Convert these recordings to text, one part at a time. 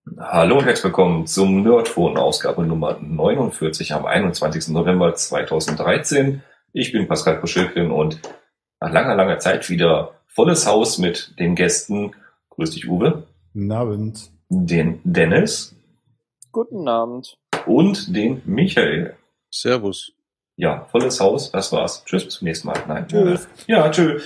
Hallo und herzlich willkommen zum Nerdphone, Ausgabe Nummer 49 am 21. November 2013. Ich bin Pascal Koschilkin und nach langer Zeit wieder volles Haus mit den Gästen. Grüß dich, Uwe. Guten Abend. Den Dennis. Guten Abend. Und den Michael. Servus. Ja, volles Haus, das war's. Tschüss, bis zum nächsten Mal. Nein. Tschüss. Tschüss.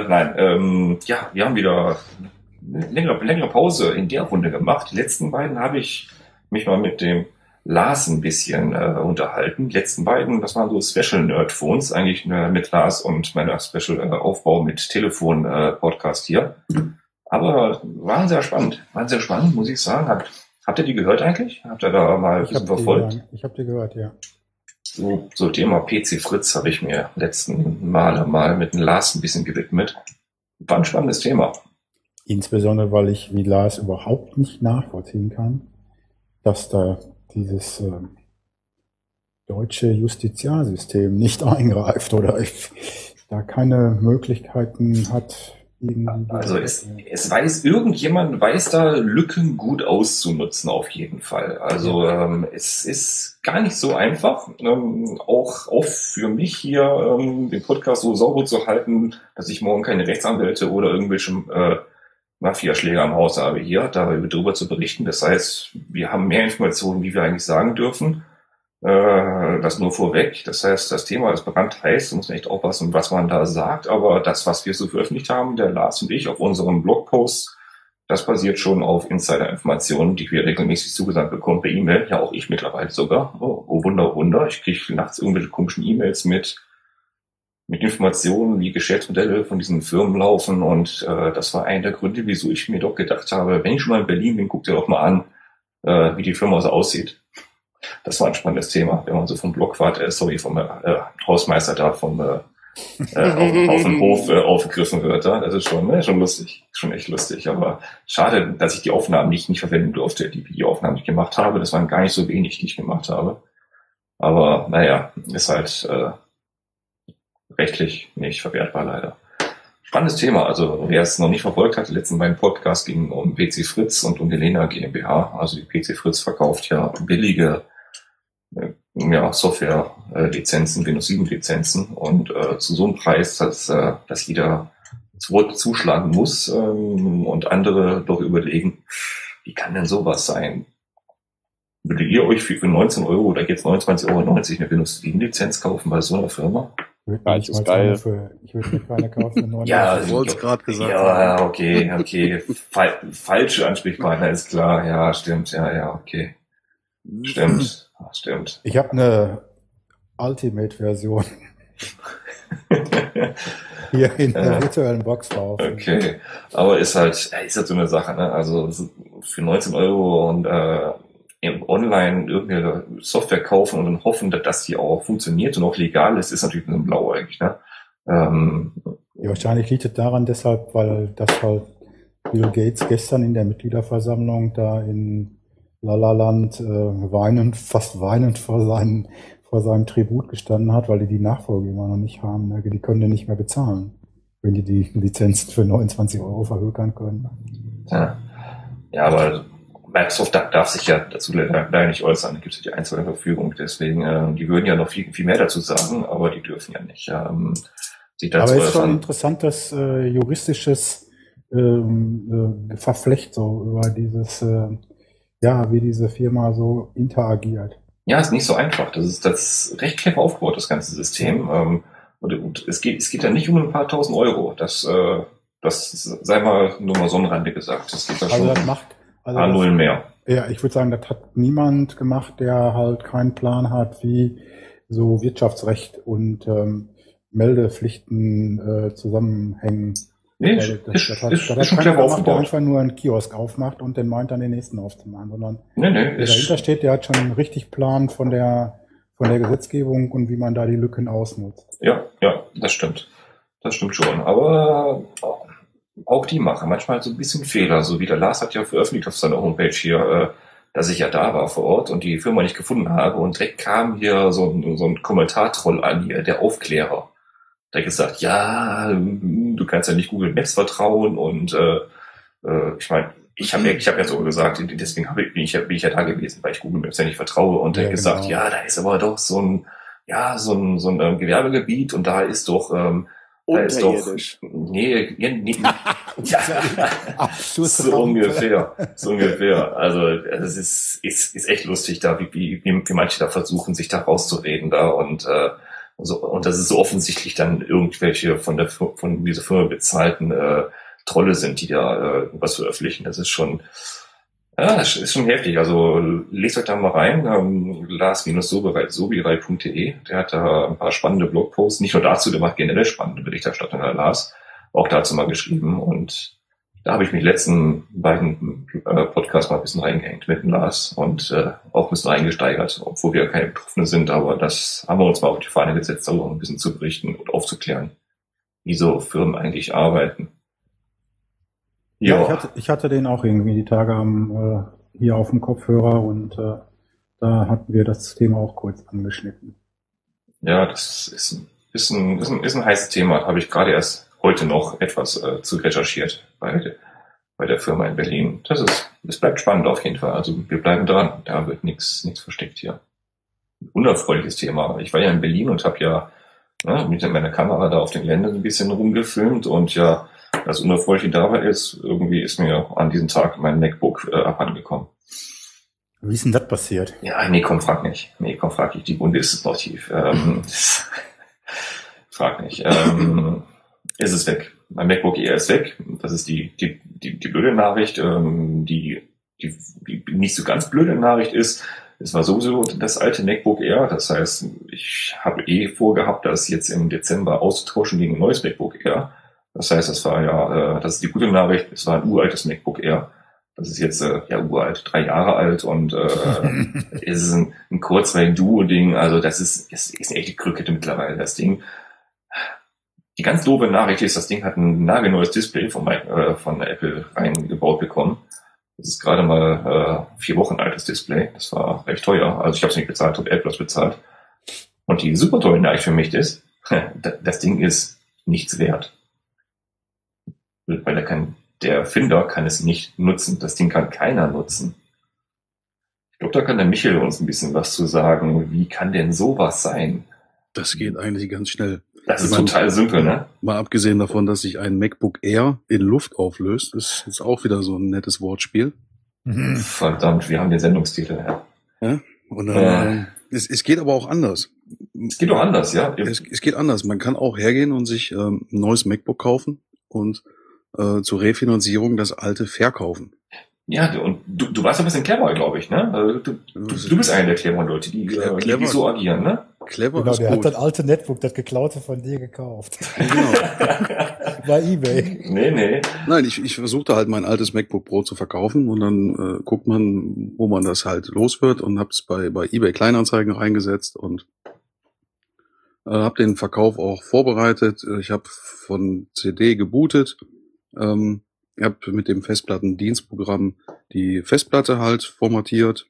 Wir haben wieder längere Pause in der Runde gemacht. Die letzten beiden habe ich mich mal mit dem Lars ein bisschen unterhalten. Die letzten beiden, das waren so Special Nerdphones, eigentlich mit Lars und meiner Special Aufbau mit Telefon-Podcast hier. Aber waren sehr spannend, muss ich sagen. Habt ihr die gehört eigentlich? Habt ihr da mal ein bisschen verfolgt? Ich habe die gehört, ja. So Thema PC Fritz habe ich mir letzten mal mit dem Lars ein bisschen gewidmet. War ein spannendes Thema. Insbesondere, weil ich wie Lars überhaupt nicht nachvollziehen kann, dass da dieses deutsche Justizialsystem nicht eingreift oder da keine Möglichkeiten hat. Also irgendjemand weiß da Lücken gut auszunutzen auf jeden Fall. Also es ist gar nicht so einfach, auch für mich hier den Podcast so sauber zu halten, dass ich morgen keine Rechtsanwälte oder irgendwelche Mafiaschläger am Haus habe hier, darüber zu berichten. Das heißt, wir haben mehr Informationen, wie wir eigentlich sagen dürfen. Das nur vorweg. Das heißt, das Thema ist brandheiß, da muss man echt aufpassen, was man da sagt. Aber das, was wir so veröffentlicht haben, der Lars und ich auf unserem Blogpost, das basiert schon auf Insider-Informationen, die wir regelmäßig zugesandt bekommen per E-Mail. Ja, auch ich mittlerweile sogar. Oh Wunder. Ich kriege nachts irgendwelche komischen E-Mails mit Informationen, wie Geschäftsmodelle von diesen Firmen laufen. Und das war einer der Gründe, wieso ich mir doch gedacht habe, wenn ich schon mal in Berlin bin, guck dir doch mal an, wie die Firma so aussieht. Das war ein spannendes Thema, wenn man so vom Blockwart, vom Hausmeister da auf dem Hof aufgegriffen wird. Das ist schon lustig, schon echt lustig. Aber schade, dass ich die Aufnahmen nicht verwenden durfte, die Videoaufnahmen, die ich gemacht habe. Das waren gar nicht so wenig, die ich gemacht habe. Aber naja, ist halt rechtlich nicht verwertbar leider. Spannendes Thema. Also wer es noch nicht verfolgt hat, die letzten beiden Podcasts gingen um PC Fritz und um Helena GmbH. Also die PC Fritz verkauft ja billige Software-Lizenzen, Windows 7 Lizenzen und zu so einem Preis, dass jeder zuschlagen muss und andere doch überlegen, wie kann denn sowas sein? Würdet ihr euch für 19 € oder jetzt 29,90 € eine Windows 7 Lizenz kaufen bei so einer Firma? Ich würde nicht keine kaufen. Ja, ich wollte es gerade gesagt. Ja, okay. Falsche Ansprechpartner ist klar. Ja, stimmt. Ja, okay. Stimmt. Ich habe eine Ultimate-Version hier in der virtuellen Box drauf. Okay, aber ist halt so eine Sache, ne? Also für 19 € und online irgendeine Software kaufen und dann hoffen, dass die auch funktioniert und auch legal ist natürlich ein Blau eigentlich, ne? Ja, wahrscheinlich liegt es daran deshalb, weil das halt Bill Gates gestern in der Mitgliederversammlung da in La La Land fast weinend vor seinem Tribut gestanden hat, weil die Nachfolge immer noch nicht haben. Die können den nicht mehr bezahlen, wenn die Lizenzen für 29 € verhökern können. Ja, aber Microsoft darf sich ja dazu leider nicht äußern. Da gibt es ja die einzelne Verfügung. Deswegen, die würden ja noch viel mehr dazu sagen, aber die dürfen ja nicht. Aber es ist schon interessant, das juristisches Verflecht so über dieses wie diese Firma so interagiert. Ja, ist nicht so einfach. Das ist recht clever aufgebaut, das ganze System. Und es geht ja nicht um ein paar tausend Euro. Das sei mal nur mal so am Rande gesagt. Das geht da schon ein paar Nullen mehr. Ja, ich würde sagen, das hat niemand gemacht, der halt keinen Plan hat, wie so Wirtschaftsrecht und Meldepflichten zusammenhängen. Nee, das ist schon clever aufgebaut. Der einfach nur einen Kiosk aufmacht und den meint dann den nächsten aufzumachen, sondern der dahinter steht, der hat schon richtig Plan von der Gesetzgebung und wie man da die Lücken ausnutzt. Ja, das stimmt. Das stimmt schon. Aber auch die machen manchmal so ein bisschen Fehler. So wie der Lars hat ja veröffentlicht auf seiner Homepage hier, dass ich ja da war vor Ort und die Firma nicht gefunden habe und direkt kam hier so ein Kommentartroll an hier, der Aufklärer. Der gesagt, ja, du kannst ja nicht Google Maps vertrauen und ich meine, Ich hab ja so gesagt, deswegen bin ich ja da gewesen, weil ich Google Maps ja nicht vertraue und dann gesagt, genau. ja, da ist aber doch so ein Gewerbegebiet und da ist doch, da ist doch, Unterirdisch. nee, ja, Abschluss. so ungefähr. Also, es ist echt lustig da, wie manche da versuchen, sich da rauszureden da und das ist so offensichtlich dann irgendwelche von dieser Firma bezahlten Trolle sind, die da was veröffentlichen. Das ist schon heftig. Also lest euch da mal rein. Lars-sobereit.de. Der hat da ein paar spannende Blogposts. Nicht nur dazu, der macht generell spannende Berichterstattung, der Lars. Auch dazu mal geschrieben. Und da habe ich mich letzten beiden Podcasts mal ein bisschen reingehängt mit dem Lars und auch ein bisschen reingesteigert, obwohl wir keine Betroffene sind. Aber das haben wir uns mal auf die Fahne gesetzt, darüber ein bisschen zu berichten und aufzuklären, wie so Firmen eigentlich arbeiten. Ja, ich hatte den auch irgendwie die Tage hier auf dem Kopfhörer und da hatten wir das Thema auch kurz angeschnitten. Ja, das ist ein heißes Thema. Habe ich gerade erst heute noch etwas zu recherchiert bei der Firma in Berlin. Es bleibt spannend auf jeden Fall. Also wir bleiben dran. Da wird nichts versteckt hier. Ein unerfreuliches Thema. Ich war ja in Berlin und habe ja mit meiner Kamera da auf den Ländern ein bisschen rumgefilmt und ja, das Unerfreuliche dabei ist, irgendwie ist mir an diesem Tag mein MacBook abhandengekommen. Wie ist denn das passiert? Ja, nee, komm, frag nicht. Die Wunde ist noch tief. Frag nicht. Ist es weg. Mein MacBook Air ist weg. Das ist die blöde Nachricht. Die nicht so ganz blöde Nachricht ist, es war sowieso das alte MacBook Air. Das heißt, ich habe vorgehabt, das jetzt im Dezember auszutauschen gegen ein neues MacBook Air. Das heißt, das ist die gute Nachricht, es war ein uraltes MacBook Air. Das ist jetzt uralt, 3 Jahre alt und es ist ein Kurzwellen-Duo-Ding. Also das ist eine echte Krücke mittlerweile, das Ding. Die ganz doofe Nachricht ist, das Ding hat ein nagelneues Display von Apple reingebaut bekommen. Das ist gerade mal 4 Wochen altes Display. Das war recht teuer. Also ich habe es nicht bezahlt, habe Apple das bezahlt. Und die super tolle Nachricht für mich ist, das Ding ist nichts wert. Weil der Erfinder kann es nicht nutzen. Das Ding kann keiner nutzen. Ich glaube, da kann der Michael uns ein bisschen was zu sagen. Wie kann denn sowas sein? Das geht eigentlich ganz schnell. Das ist total simpel, ne? Mal abgesehen davon, dass sich ein MacBook Air in Luft auflöst, ist jetzt auch wieder so ein nettes Wortspiel. Verdammt, wir haben den Sendungstitel. Ja? Und es geht aber auch anders. Es geht auch anders, ja. Es geht anders. Man kann auch hergehen und sich ein neues MacBook kaufen und zur Refinanzierung das alte verkaufen. Ja, und du warst ein bisschen clever, glaube ich, ne? Also du bist einer der cleveren Leute, die so agieren, ne? Clever genau, ist der gut. hat das alte Netbook, das geklaute von dir gekauft. Genau. Bei eBay. Nee. Nein, ich versuchte halt mein altes MacBook Pro zu verkaufen und dann guckt man, wo man das halt los wird und hab's bei eBay Kleinanzeigen reingesetzt und habe den Verkauf auch vorbereitet. Ich habe von CD gebootet. Ich habe mit dem Festplattendienstprogramm die Festplatte halt formatiert.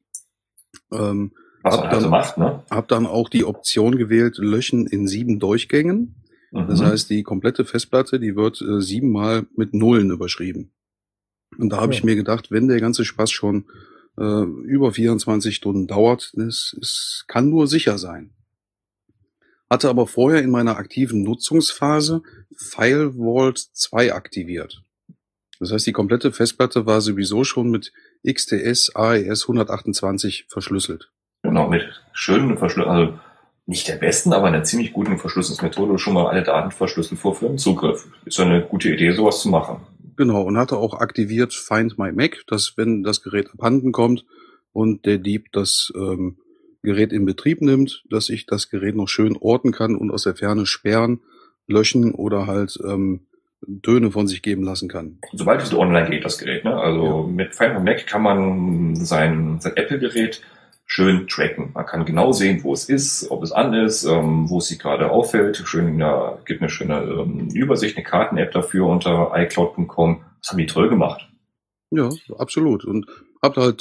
Was man also macht, ne? Hab dann auch die Option gewählt, löschen in 7 Durchgängen. Das heißt, die komplette Festplatte, die wird 7-mal mit Nullen überschrieben. Und da habe ich mir gedacht, wenn der ganze Spaß schon über 24 Stunden dauert, es kann nur sicher sein. Hatte aber vorher in meiner aktiven Nutzungsphase File Vault 2 aktiviert. Das heißt, die komplette Festplatte war sowieso schon mit XTS AES 128 verschlüsselt. Genau, mit schönen Verschlüsselung, also nicht der besten, aber einer ziemlich guten Verschlüsselungsmethode, schon mal alle Daten verschlüsselt vor Zugriff. Ist ja eine gute Idee, sowas zu machen. Genau, und hatte auch aktiviert Find My Mac, dass wenn das Gerät abhanden kommt und der Dieb das Gerät in Betrieb nimmt, dass ich das Gerät noch schön orten kann und aus der Ferne sperren, löschen oder halt Töne von sich geben lassen kann. Sobald es online geht, das Gerät, ne? Also mit Find My Mac kann man sein Apple-Gerät schön tracken. Man kann genau sehen, wo es ist, ob es an ist, wo es sich gerade auffällt. Gibt eine schöne Übersicht, eine Karten-App dafür unter iCloud.com. Das haben die toll gemacht. Ja, absolut. Und habt halt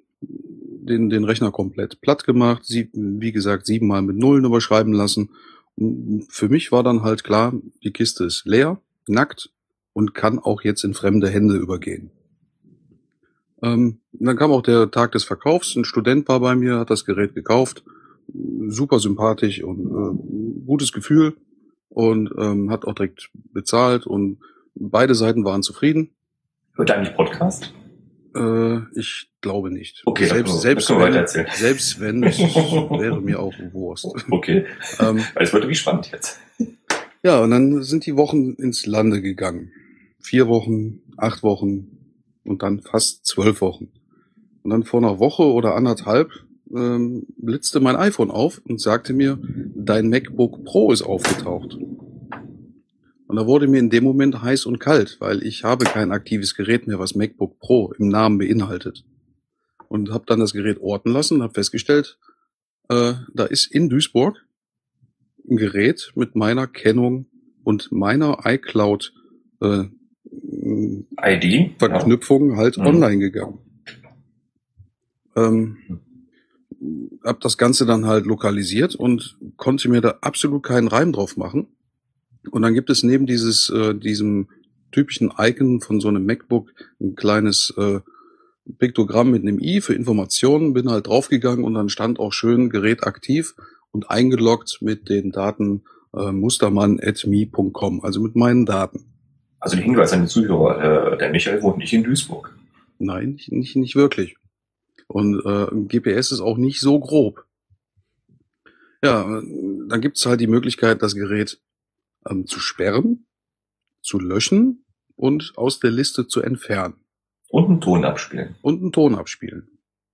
den Rechner komplett platt gemacht, wie gesagt, 7-mal mit Nullen überschreiben lassen. Und für mich war dann halt klar, die Kiste ist leer, nackt und kann auch jetzt in fremde Hände übergehen. Dann kam auch der Tag des Verkaufs. Ein Student war bei mir, hat das Gerät gekauft. Super sympathisch und gutes Gefühl und hat auch direkt bezahlt und beide Seiten waren zufrieden. Hört er eigentlich Podcast? Ich glaube nicht. Okay, selbst wenn, es wäre mir auch Wurst. Okay, es wird wirklich spannend jetzt. Ja, und dann sind die Wochen ins Lande gegangen. 4 Wochen, 8 Wochen und dann fast 12 Wochen. Und dann vor einer Woche oder anderthalb blitzte mein iPhone auf und sagte mir, dein MacBook Pro ist aufgetaucht. Und da wurde mir in dem Moment heiß und kalt, weil ich habe kein aktives Gerät mehr, was MacBook Pro im Namen beinhaltet. Und habe dann das Gerät orten lassen und habe festgestellt, da ist in Duisburg ein Gerät mit meiner Kennung und meiner iCloud ID-Verknüpfung halt online gegangen. Hab das Ganze dann halt lokalisiert und konnte mir da absolut keinen Reim drauf machen. Und dann gibt es neben diesem typischen Icon von so einem MacBook ein kleines Piktogramm mit einem i für Informationen. Bin halt draufgegangen und dann stand auch schön Gerät aktiv und eingeloggt mit den Daten mustermann@me.com, also mit meinen Daten. Also der Hinweis an die Zuhörer, der Michael wohnt nicht in Duisburg. Nein, nicht wirklich. Und GPS ist auch nicht so grob. Ja, dann gibt es halt die Möglichkeit, das Gerät zu sperren, zu löschen und aus der Liste zu entfernen. Und einen Ton abspielen.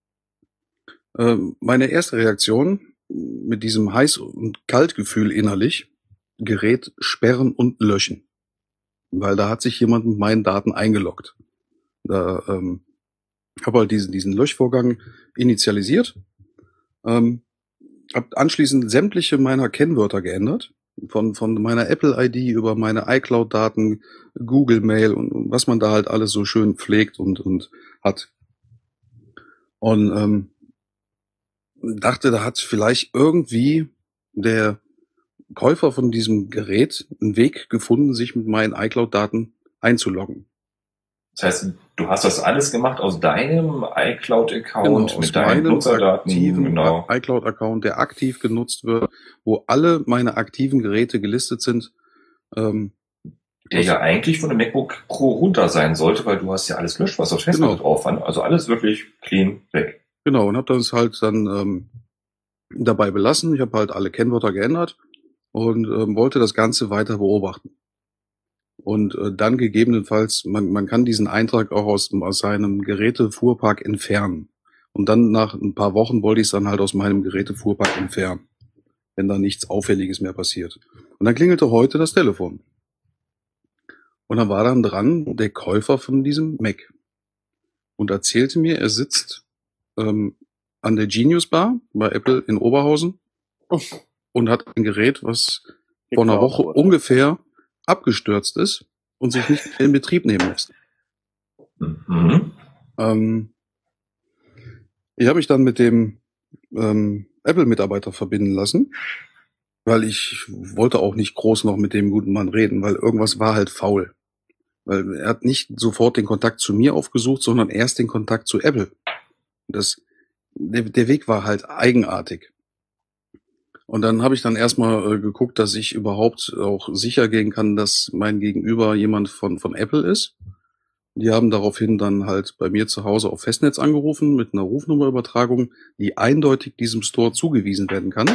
Meine erste Reaktion mit diesem Heiß- und Kaltgefühl innerlich, Gerät sperren und löschen. Weil da hat sich jemand mit meinen Daten eingeloggt. Da habe halt diesen Löschvorgang initialisiert, habe anschließend sämtliche meiner Kennwörter geändert, von meiner Apple-ID über meine iCloud-Daten, Google Mail und was man da halt alles so schön pflegt und hat. Und dachte, da hat vielleicht irgendwie der Käufer von diesem Gerät einen Weg gefunden, sich mit meinen iCloud-Daten einzuloggen. Das heißt, du hast das alles gemacht aus deinem iCloud-Account, genau, mit deinen Nutzerdaten, genau. iCloud-Account, der aktiv genutzt wird, wo alle meine aktiven Geräte gelistet sind. Der ja eigentlich von dem MacBook Pro runter sein sollte, weil du hast ja alles gelöscht, was auf Festplatte drauf war. Also alles wirklich clean weg. Genau, und habe das halt dann dabei belassen. Ich habe halt alle Kennwörter geändert und wollte das Ganze weiter beobachten. Und dann gegebenenfalls, man kann diesen Eintrag auch aus seinem Gerätefuhrpark entfernen. Und dann nach ein paar Wochen wollte ich es dann halt aus meinem Gerätefuhrpark entfernen, wenn da nichts Auffälliges mehr passiert. Und dann klingelte heute das Telefon. Und dann war dann dran der Käufer von diesem Mac und erzählte mir, er sitzt an der Genius Bar bei Apple in Oberhausen und hat ein Gerät, was vor einer Woche ungefähr abgestürzt ist und sich nicht in Betrieb nehmen lässt. Ich habe mich dann mit dem Apple-Mitarbeiter verbinden lassen, weil ich wollte auch nicht groß noch mit dem guten Mann reden, weil irgendwas war halt faul. Weil er hat nicht sofort den Kontakt zu mir aufgesucht, sondern erst den Kontakt zu Apple. Der Weg war halt eigenartig. Und dann habe ich dann erstmal geguckt, dass ich überhaupt auch sicher gehen kann, dass mein Gegenüber jemand von Apple ist. Die haben daraufhin dann halt bei mir zu Hause auf Festnetz angerufen mit einer Rufnummerübertragung, die eindeutig diesem Store zugewiesen werden kann.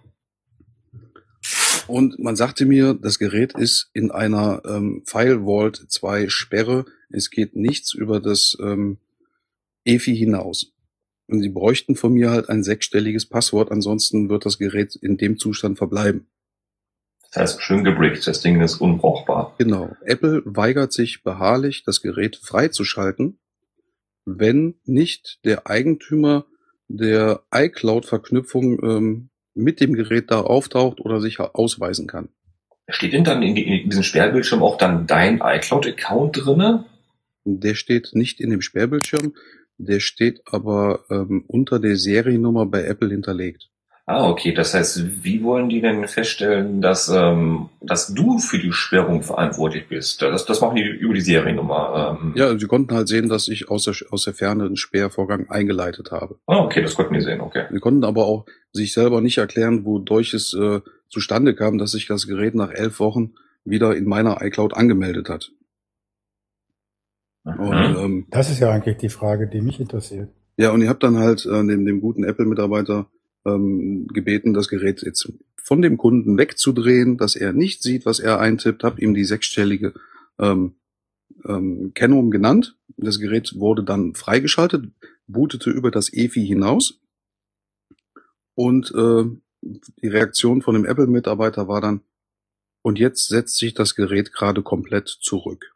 Und man sagte mir, das Gerät ist in einer File Vault 2 Sperre. Es geht nichts über das EFI hinaus. Und sie bräuchten von mir halt ein 6-stelliges Passwort, ansonsten wird das Gerät in dem Zustand verbleiben. Das heißt, schön gebrickt, das Ding ist unbrauchbar. Genau. Apple weigert sich beharrlich, das Gerät freizuschalten, wenn nicht der Eigentümer der iCloud-Verknüpfung mit dem Gerät da auftaucht oder sich ausweisen kann. Steht denn dann in diesem Sperrbildschirm auch dann dein iCloud-Account drinne? Der steht nicht in dem Sperrbildschirm, der steht aber unter der Seriennummer bei Apple hinterlegt. Ah, okay. Das heißt, wie wollen die denn feststellen, dass du für die Sperrung verantwortlich bist? Das machen die über die Seriennummer. Ja, sie konnten halt sehen, dass ich aus der Ferne einen Sperrvorgang eingeleitet habe. Ah, okay, das konnten die sehen, okay. Sie konnten aber auch sich selber nicht erklären, wodurch es zustande kam, dass sich das Gerät nach 11 Wochen wieder in meiner iCloud angemeldet hat. Mhm. Und Das ist ja eigentlich die Frage, die mich interessiert. ja, und ich habe dann halt dem guten Apple-Mitarbeiter gebeten, das Gerät jetzt von dem Kunden wegzudrehen, dass er nicht sieht, was er eintippt, habe ihm die 6-stellige Kennung genannt. Das Gerät wurde dann freigeschaltet, bootete über das EFI hinaus und die Reaktion von dem Apple-Mitarbeiter war dann, und jetzt setzt sich das Gerät gerade komplett zurück.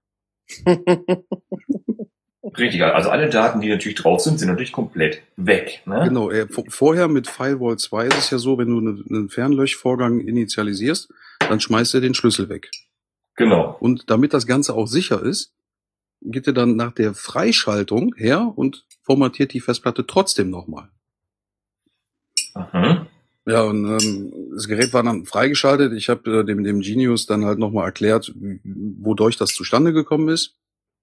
Richtig, also alle Daten, die natürlich drauf sind natürlich komplett weg. Ne? Genau, vorher mit Firewall 2 ist es ja so, wenn du einen Fernlöschvorgang initialisierst, dann schmeißt er den Schlüssel weg. Genau. Und damit das Ganze auch sicher ist, geht er dann nach der Freischaltung her und formatiert die Festplatte trotzdem nochmal. Mhm. Ja, und das Gerät war dann freigeschaltet. Ich habe dem Genius dann halt nochmal erklärt, wodurch das zustande gekommen ist.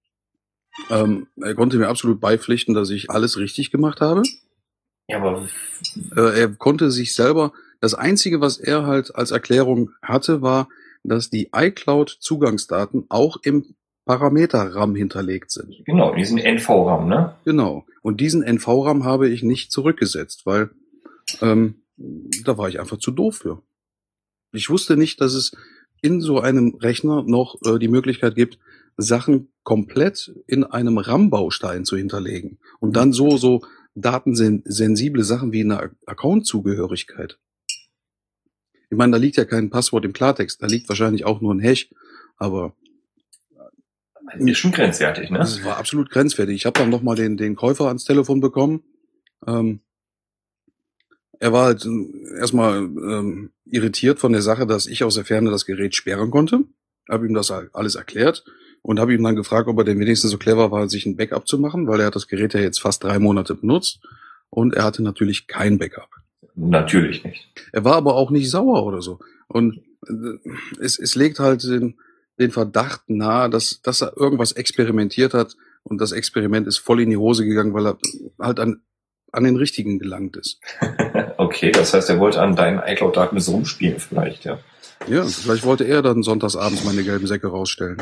Er konnte mir absolut beipflichten, dass ich alles richtig gemacht habe. Ja, aber er konnte sich selber, das Einzige, was er halt als Erklärung hatte, war, dass die iCloud-Zugangsdaten auch im Parameter-RAM hinterlegt sind. Genau, in diesem NV-RAM, ne? Genau. Und diesen NV-RAM habe ich nicht zurückgesetzt, weil da war ich einfach zu doof für. Ich wusste nicht, dass es in so einem Rechner noch die Möglichkeit gibt, Sachen komplett in einem RAM-Baustein zu hinterlegen und dann so datensensible Sachen wie eine Account-Zugehörigkeit. Ich meine, da liegt ja kein Passwort im Klartext, da liegt wahrscheinlich auch nur ein Hash, aber ist schon grenzwertig, ne? Das war absolut grenzwertig. Ich habe dann nochmal den Käufer ans Telefon bekommen. Er war halt erstmal irritiert von der Sache, dass ich aus der Ferne das Gerät sperren konnte. Habe ihm das alles erklärt und habe ihm dann gefragt, ob er denn wenigstens so clever war, sich ein Backup zu machen, weil er hat das Gerät ja jetzt fast 3 Monate benutzt und er hatte natürlich kein Backup. Natürlich nicht. Er war aber auch nicht sauer oder so. Und es legt halt den Verdacht nahe, dass er irgendwas experimentiert hat und das Experiment ist voll in die Hose gegangen, weil er halt an den Richtigen gelangt ist. Okay, das heißt, er wollte an deinen iCloud-Daten so rumspielen vielleicht, ja. Ja, vielleicht wollte er dann sonntagsabends meine gelben Säcke rausstellen.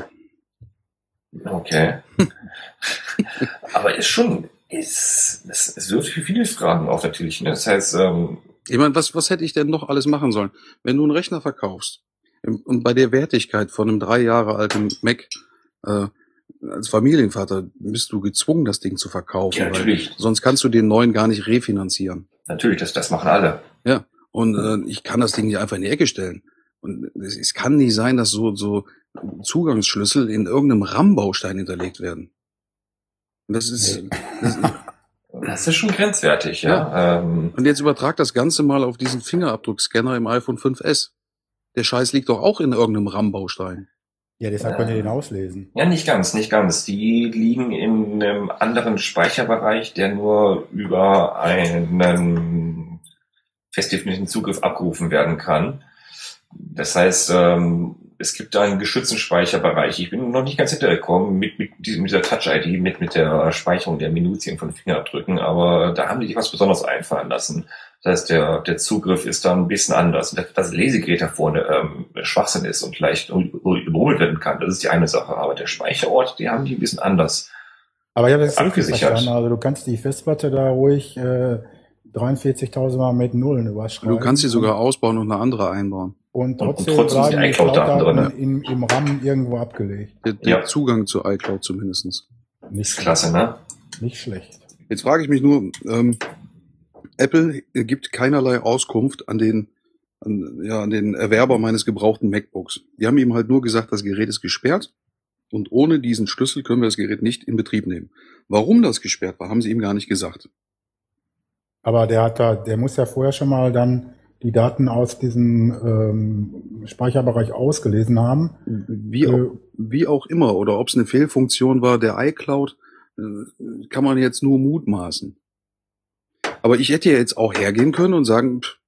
Okay. Aber es wirft viele Fragen auf natürlich, ne? Das heißt, ich meine, was hätte ich denn noch alles machen sollen? Wenn du einen Rechner verkaufst und bei der Wertigkeit von einem 3 Jahre alten Mac als Familienvater bist du gezwungen, das Ding zu verkaufen. Ja, natürlich. Sonst kannst du den neuen gar nicht refinanzieren. Natürlich, das machen alle. Ja, und ich kann das Ding nicht einfach in die Ecke stellen. Und es kann nicht sein, dass so Zugangsschlüssel in irgendeinem RAM-Baustein hinterlegt werden. Und das ist schon grenzwertig, ja. Und jetzt übertrag das Ganze mal auf diesen Fingerabdruckscanner im iPhone 5S. Der Scheiß liegt doch auch in irgendeinem RAM-Baustein. Ja, deshalb könnt ihr den auslesen. Ja, nicht ganz. Die liegen in einem anderen Speicherbereich, der nur über einen fest definierten Zugriff abgerufen werden kann. Das heißt, es gibt da einen geschützten Speicherbereich. Ich bin noch nicht ganz hintergekommen mit dieser Touch-ID, mit der Speicherung der Minutien von Fingerabdrücken, aber da haben die sich was Besonderes einfallen lassen. Das heißt, der Zugriff ist dann ein bisschen anders. Das Lesegerät da vorne Schwachsinn ist und leicht überholt werden kann, das ist die eine Sache. Aber der Speicherort, die haben die ein bisschen anders. Aber ich habe das richtig verstanden. Also du kannst die Festplatte da ruhig 43.000 Mal mit Nullen überschreiben. Du kannst sie sogar ausbauen und eine andere einbauen. Und trotzdem bleiben die iCloud-Daten im RAM irgendwo abgelegt. Der Zugang zur iCloud zumindest. Nicht klasse, ne? Nicht schlecht. Jetzt frage ich mich nur, Apple gibt keinerlei Auskunft an den Erwerber meines gebrauchten MacBooks. Die haben ihm halt nur gesagt, das Gerät ist gesperrt und ohne diesen Schlüssel können wir das Gerät nicht in Betrieb nehmen. Warum das gesperrt war, haben sie ihm gar nicht gesagt. Aber der muss ja vorher schon mal dann die Daten aus diesem Speicherbereich ausgelesen haben. Wie auch immer, oder ob es eine Fehlfunktion war der iCloud, kann man jetzt nur mutmaßen. Aber ich hätte ja jetzt auch hergehen können und sagen,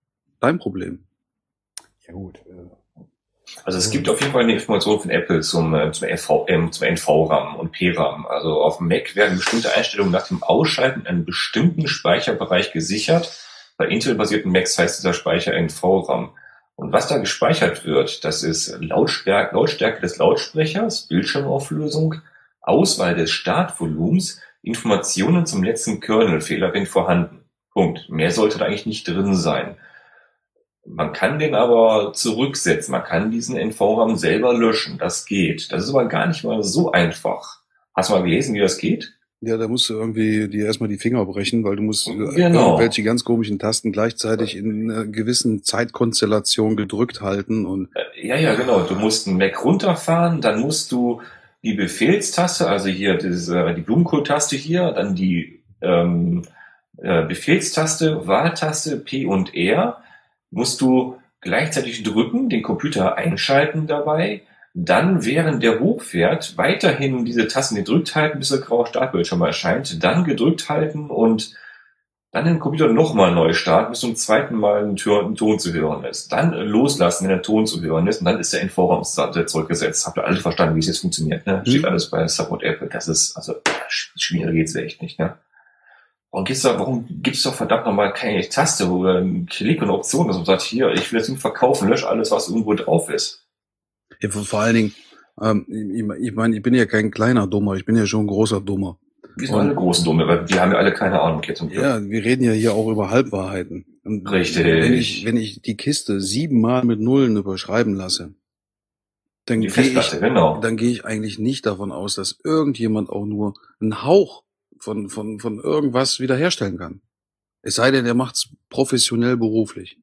dein Problem. Ja gut. Also es gibt auf jeden Fall eine Information von Apple zum NVRAM und PRAM. Also auf dem Mac werden bestimmte Einstellungen nach dem Ausschalten in einem bestimmten Speicherbereich gesichert. Bei Intel-basierten Macs heißt dieser Speicher NVRAM. Und was da gespeichert wird, das ist Lautstärke des Lautsprechers, Bildschirmauflösung, Auswahl des Startvolumens, Informationen zum letzten Kernelfehler, wenn vorhanden. Punkt. Mehr sollte da eigentlich nicht drin sein. Man kann den aber zurücksetzen. Man kann diesen NVRAM selber löschen. Das geht. Das ist aber gar nicht mal so einfach. Hast du mal gelesen, wie das geht? Ja, da musst du irgendwie dir erstmal die Finger brechen, weil du musst irgendwelche ganz komischen Tasten gleichzeitig in einer gewissen Zeitkonstellation gedrückt halten und. Ja, genau. Du musst einen Mac runterfahren, dann musst du die Befehlstaste, also hier die Blumenkohltaste hier, dann die Befehlstaste, Wahltaste P und R, musst du gleichzeitig drücken, den Computer einschalten dabei, dann während der hochfährt, weiterhin diese Tasten gedrückt halten, bis der graue Startbildschirm erscheint, dann gedrückt halten und dann den Computer nochmal neu starten, bis zum zweiten Mal ein Ton zu hören ist. Dann loslassen, wenn der Ton zu hören ist, und dann ist der NVRAM zurückgesetzt. Habt ihr alle verstanden, wie es jetzt funktioniert, ne? Steht alles bei Support Apple. Das ist, also, schwieriger geht's echt nicht, ne? Warum gibt's doch verdammt nochmal keine Taste oder einen Klick und eine Option, dass man sagt, hier, ich will das Ding verkaufen, lösch alles, was irgendwo drauf ist. Ja, vor allen Dingen, ich meine, ich bin ja kein kleiner Dummer, ich bin ja schon ein großer Dummer. Wir sind alle große Dumme, weil wir haben ja alle keine Ahnung jetzt zum Glück. Ja, wir reden ja hier auch über Halbwahrheiten. Und richtig. Wenn ich die Kiste 7-mal mit Nullen überschreiben lasse, dann gehe ich eigentlich nicht davon aus, dass irgendjemand auch nur einen Hauch von irgendwas wiederherstellen kann. Es sei denn, er macht's professionell beruflich.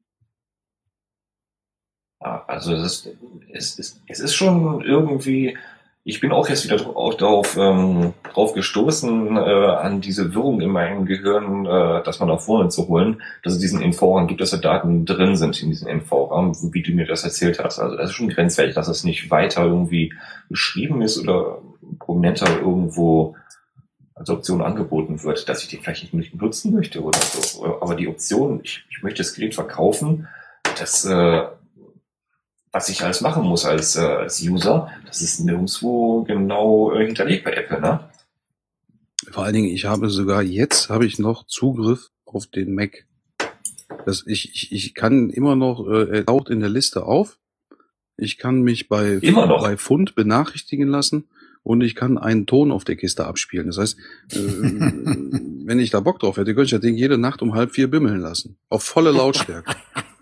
Ja, also es ist schon irgendwie, ich bin auch jetzt wieder drauf gestoßen, an diese Wirrung in meinem Gehirn, dass man auf vorne zu holen, dass es diesen NVRAM gibt, dass da Daten drin sind in diesem NVRAM, wie du mir das erzählt hast. Also das ist schon grenzwertig, dass es nicht weiter irgendwie beschrieben ist oder prominenter irgendwo als Option angeboten wird, dass ich die vielleicht nicht nutzen möchte oder so. Aber die Option, ich möchte das Gerät verkaufen, das, was ich alles machen muss als User, das ist nirgendwo genau hinterlegt bei Apple, ne? Vor allen Dingen, jetzt habe ich noch Zugriff auf den Mac. Ich kann immer noch, er taucht in der Liste auf. Ich kann mich bei Fund benachrichtigen lassen. Und ich kann einen Ton auf der Kiste abspielen. Das heißt, wenn ich da Bock drauf hätte, könnte ich das Ding jede Nacht um 3:30 bimmeln lassen. Auf volle Lautstärke.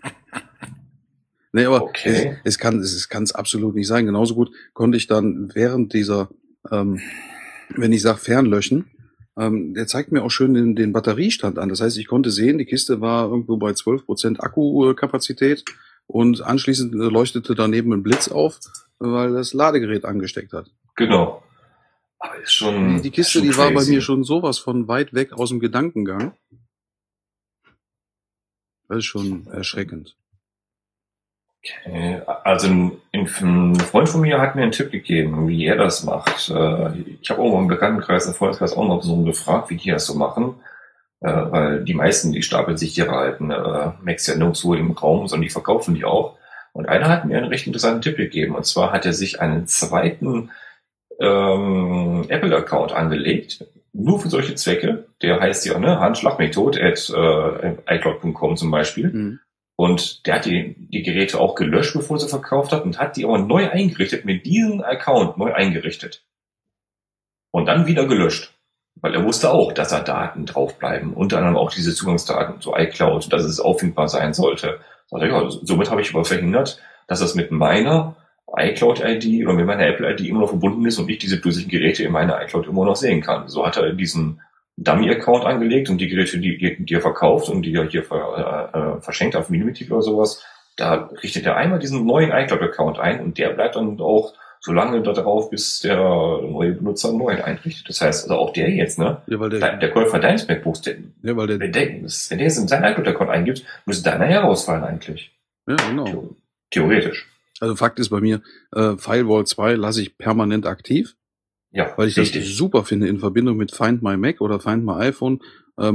Nee, aber okay. Es kann es absolut nicht sein. Genauso gut konnte ich dann während dieser, wenn ich sage Fernlöschen, der zeigt mir auch schön den Batteriestand an. Das heißt, ich konnte sehen, die Kiste war irgendwo bei 12% Akkukapazität und anschließend leuchtete daneben ein Blitz auf, weil das Ladegerät angesteckt hat. Genau. Aber ist schon. Die Kiste, die war bei mir schon sowas von weit weg aus dem Gedankengang. Das ist schon erschreckend. Okay. Also ein Freund von mir hat mir einen Tipp gegeben, wie er das macht. Ich habe auch im Bekanntenkreis, im Freundeskreis auch noch so gefragt, wie die das so machen. Weil die meisten, die stapeln sich ihre alten Macs ja nirgendwo im Raum, sondern die verkaufen die auch. Und einer hat mir einen recht interessanten Tipp gegeben. Und zwar hat er sich einen zweiten Apple-Account angelegt, nur für solche Zwecke. Der heißt ja, handschlagmethod@icloud.com zum Beispiel. Mhm. Und der hat die Geräte auch gelöscht, bevor sie verkauft hat, und hat die aber neu eingerichtet, mit diesem Account neu eingerichtet. Und dann wieder gelöscht. Weil er wusste auch, dass da Daten draufbleiben. Unter anderem auch diese Zugangsdaten zu iCloud, dass es auffindbar sein sollte. Also, ja, somit habe ich aber verhindert, dass das mit meiner iCloud-ID oder mit meiner Apple-ID immer noch verbunden ist und ich diese physischen Geräte in meiner iCloud immer noch sehen kann. So hat er diesen Dummy-Account angelegt und die Geräte, die er verkauft und die er hier verschenkt auf Minimativ oder sowas, da richtet er einmal diesen neuen iCloud-Account ein und der bleibt dann auch so lange da drauf, bis der neue Benutzer einen neuen einrichtet. Das heißt, also auch der jetzt, ne? Ja, weil der Käufer deines MacBooks, wenn der jetzt in seinen iCloud-Account eingibt, müsste deiner herausfallen eigentlich. Ja, genau. Theoretisch. Also Fakt ist bei mir, Firewall 2 lasse ich permanent aktiv. Ja, weil ich das super finde in Verbindung mit Find My Mac oder Find My iPhone.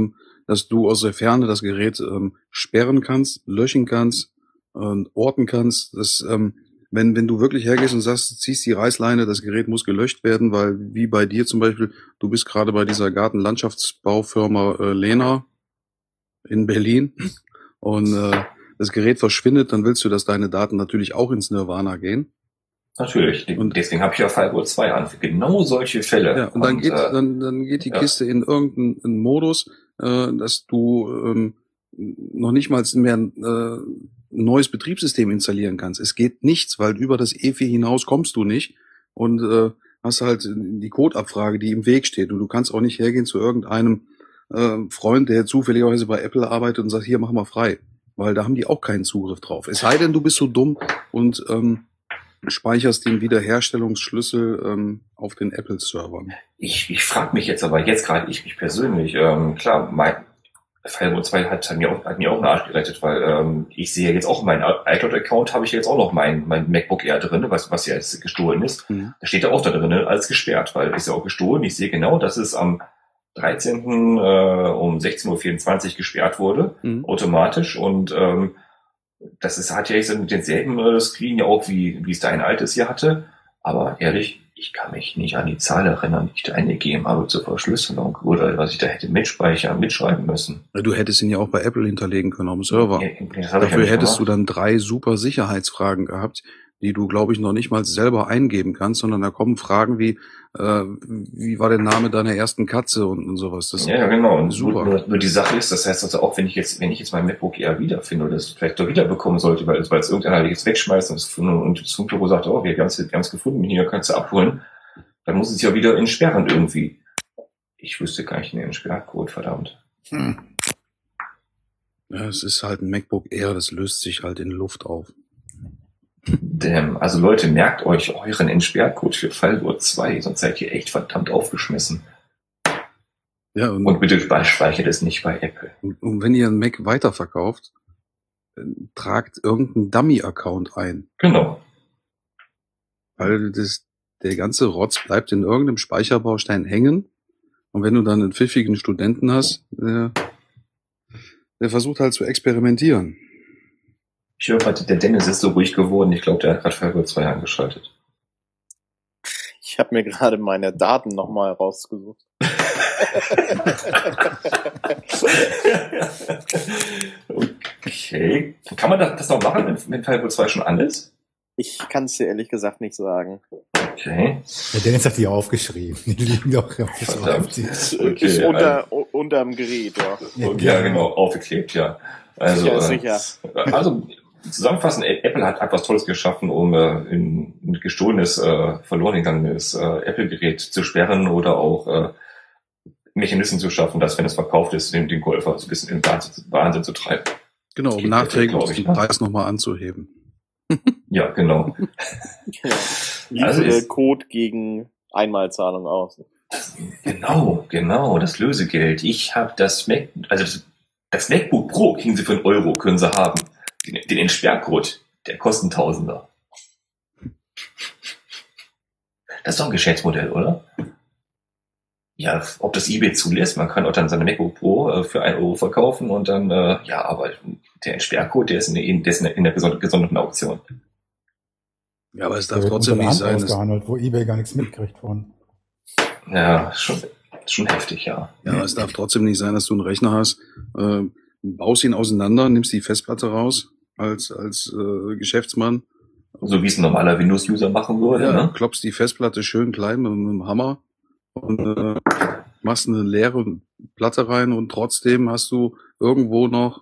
dass du aus der Ferne das Gerät sperren kannst, löschen kannst, orten kannst. Wenn du wirklich hergehst und sagst, ziehst die Reißleine, das Gerät muss gelöscht werden, weil wie bei dir zum Beispiel, du bist gerade bei dieser Gartenlandschaftsbaufirma Lena in Berlin und das Gerät verschwindet, dann willst du, dass deine Daten natürlich auch ins Nirvana gehen. Natürlich. Und deswegen habe ich ja Firewall 2 an. Für genau solche Fälle. Ja, und dann geht die Kiste in irgendeinen Modus, dass du noch nicht mal mehr ein neues Betriebssystem installieren kannst. Es geht nichts, weil über das EFI hinaus kommst du nicht und hast halt die Codeabfrage, die im Weg steht. Und du kannst auch nicht hergehen zu irgendeinem Freund, der zufälligerweise bei Apple arbeitet und sagt, hier, mach mal frei. Weil da haben die auch keinen Zugriff drauf. Es sei denn, du bist so dumm und speicherst den Wiederherstellungsschlüssel auf den Apple-Servern. Ich frage mich jetzt aber gerade, ich mich persönlich, klar, mein Firewall 2 hat mir auch einen Arsch gerettet, weil ich sehe jetzt auch meinen iCloud-Account, habe ich jetzt auch noch mein MacBook Air drin, was ja jetzt gestohlen ist. Mhm. Da steht ja auch da drin, als gesperrt, weil ist ja auch gestohlen. Ich sehe genau, dass es am 13. um 16:24 Uhr gesperrt wurde, automatisch. Und das hat ja jetzt denselben Screen ja auch, wie es dein altes hier hatte. Aber ehrlich, ich kann mich nicht an die Zahl erinnern, die ich da eingegeben habe zur Verschlüsselung oder was ich da hätte mitschreiben müssen. Du hättest ihn ja auch bei Apple hinterlegen können auf dem Server. Ja, dafür hättest du dann 3 super Sicherheitsfragen gehabt, die du, glaube ich, noch nicht mal selber eingeben kannst, sondern da kommen Fragen wie war der Name deiner ersten Katze und sowas. Das ja, genau. Und super. Nur die Sache ist, das heißt also auch, wenn ich jetzt mein MacBook Air wiederfinde oder es vielleicht doch wiederbekommen sollte, weil es irgendeiner jetzt wegschmeißt und das Funkbüro sagt, oh, wir haben es gefunden, hier kannst du abholen, dann muss es ja wieder entsperren irgendwie. Ich wüsste gar nicht den Entsperrcode, verdammt. Ja, es ist halt ein MacBook Air, das löst sich halt in Luft auf. Also Leute, merkt euch euren Entsperrcode für Firewall 2, sonst seid ihr echt verdammt aufgeschmissen. Ja, und bitte speichert es nicht bei Apple. Und wenn ihr einen Mac weiterverkauft, tragt irgendeinen Dummy-Account ein. Genau. Weil der ganze Rotz bleibt in irgendeinem Speicherbaustein hängen. Und wenn du dann einen pfiffigen Studenten hast, der versucht halt zu experimentieren. Ich höre gerade, der Dennis ist so ruhig geworden. Ich glaube, der hat gerade Firewall 2 angeschaltet. Ich habe mir gerade meine Daten nochmal rausgesucht. Okay. Kann man das noch machen, wenn Firewall 2 schon an ist? Ich kann es dir ehrlich gesagt nicht sagen. Okay. Der Dennis hat die aufgeschrieben. Die liegen doch verdammt. Okay, unterm Gerät, ja. Okay, ja, genau, aufgeklebt, ja. Also, sicher. Also zusammenfassend, Apple hat was Tolles geschaffen, um ein gestohlenes, verloren gegangenes Apple-Gerät zu sperren oder auch Mechanismen zu schaffen, dass, wenn es verkauft ist, den Käufer so ein bisschen in Wahnsinn zu treiben. Genau, um nachträglich den Preis nochmal anzuheben. Ja, genau. Ja. Liefere Code gegen Einmalzahlung aus. Genau, das Lösegeld. Ich habe das MacBook Pro kriegen Sie für €1, können Sie haben. Den Entsperrcode, der kostet Tausender. Das ist doch ein Geschäftsmodell, oder? Ja, ob das eBay zulässt, man kann auch dann seine MacBook Pro für €1 verkaufen und dann, aber der Entsperrcode, der ist in der gesonderten Auktion. Ja, aber es darf trotzdem nicht sein, ausgehandelt, wo eBay gar nichts mitkriegt von. Ja, schon heftig, ja. Ja, aber es darf trotzdem nicht sein, dass du einen Rechner hast, baust ihn auseinander, nimmst die Festplatte raus als Geschäftsmann. So wie es ein normaler Windows-User machen würde, ja, ne? Klopfst die Festplatte schön klein mit einem Hammer und machst eine leere Platte rein und trotzdem hast du irgendwo noch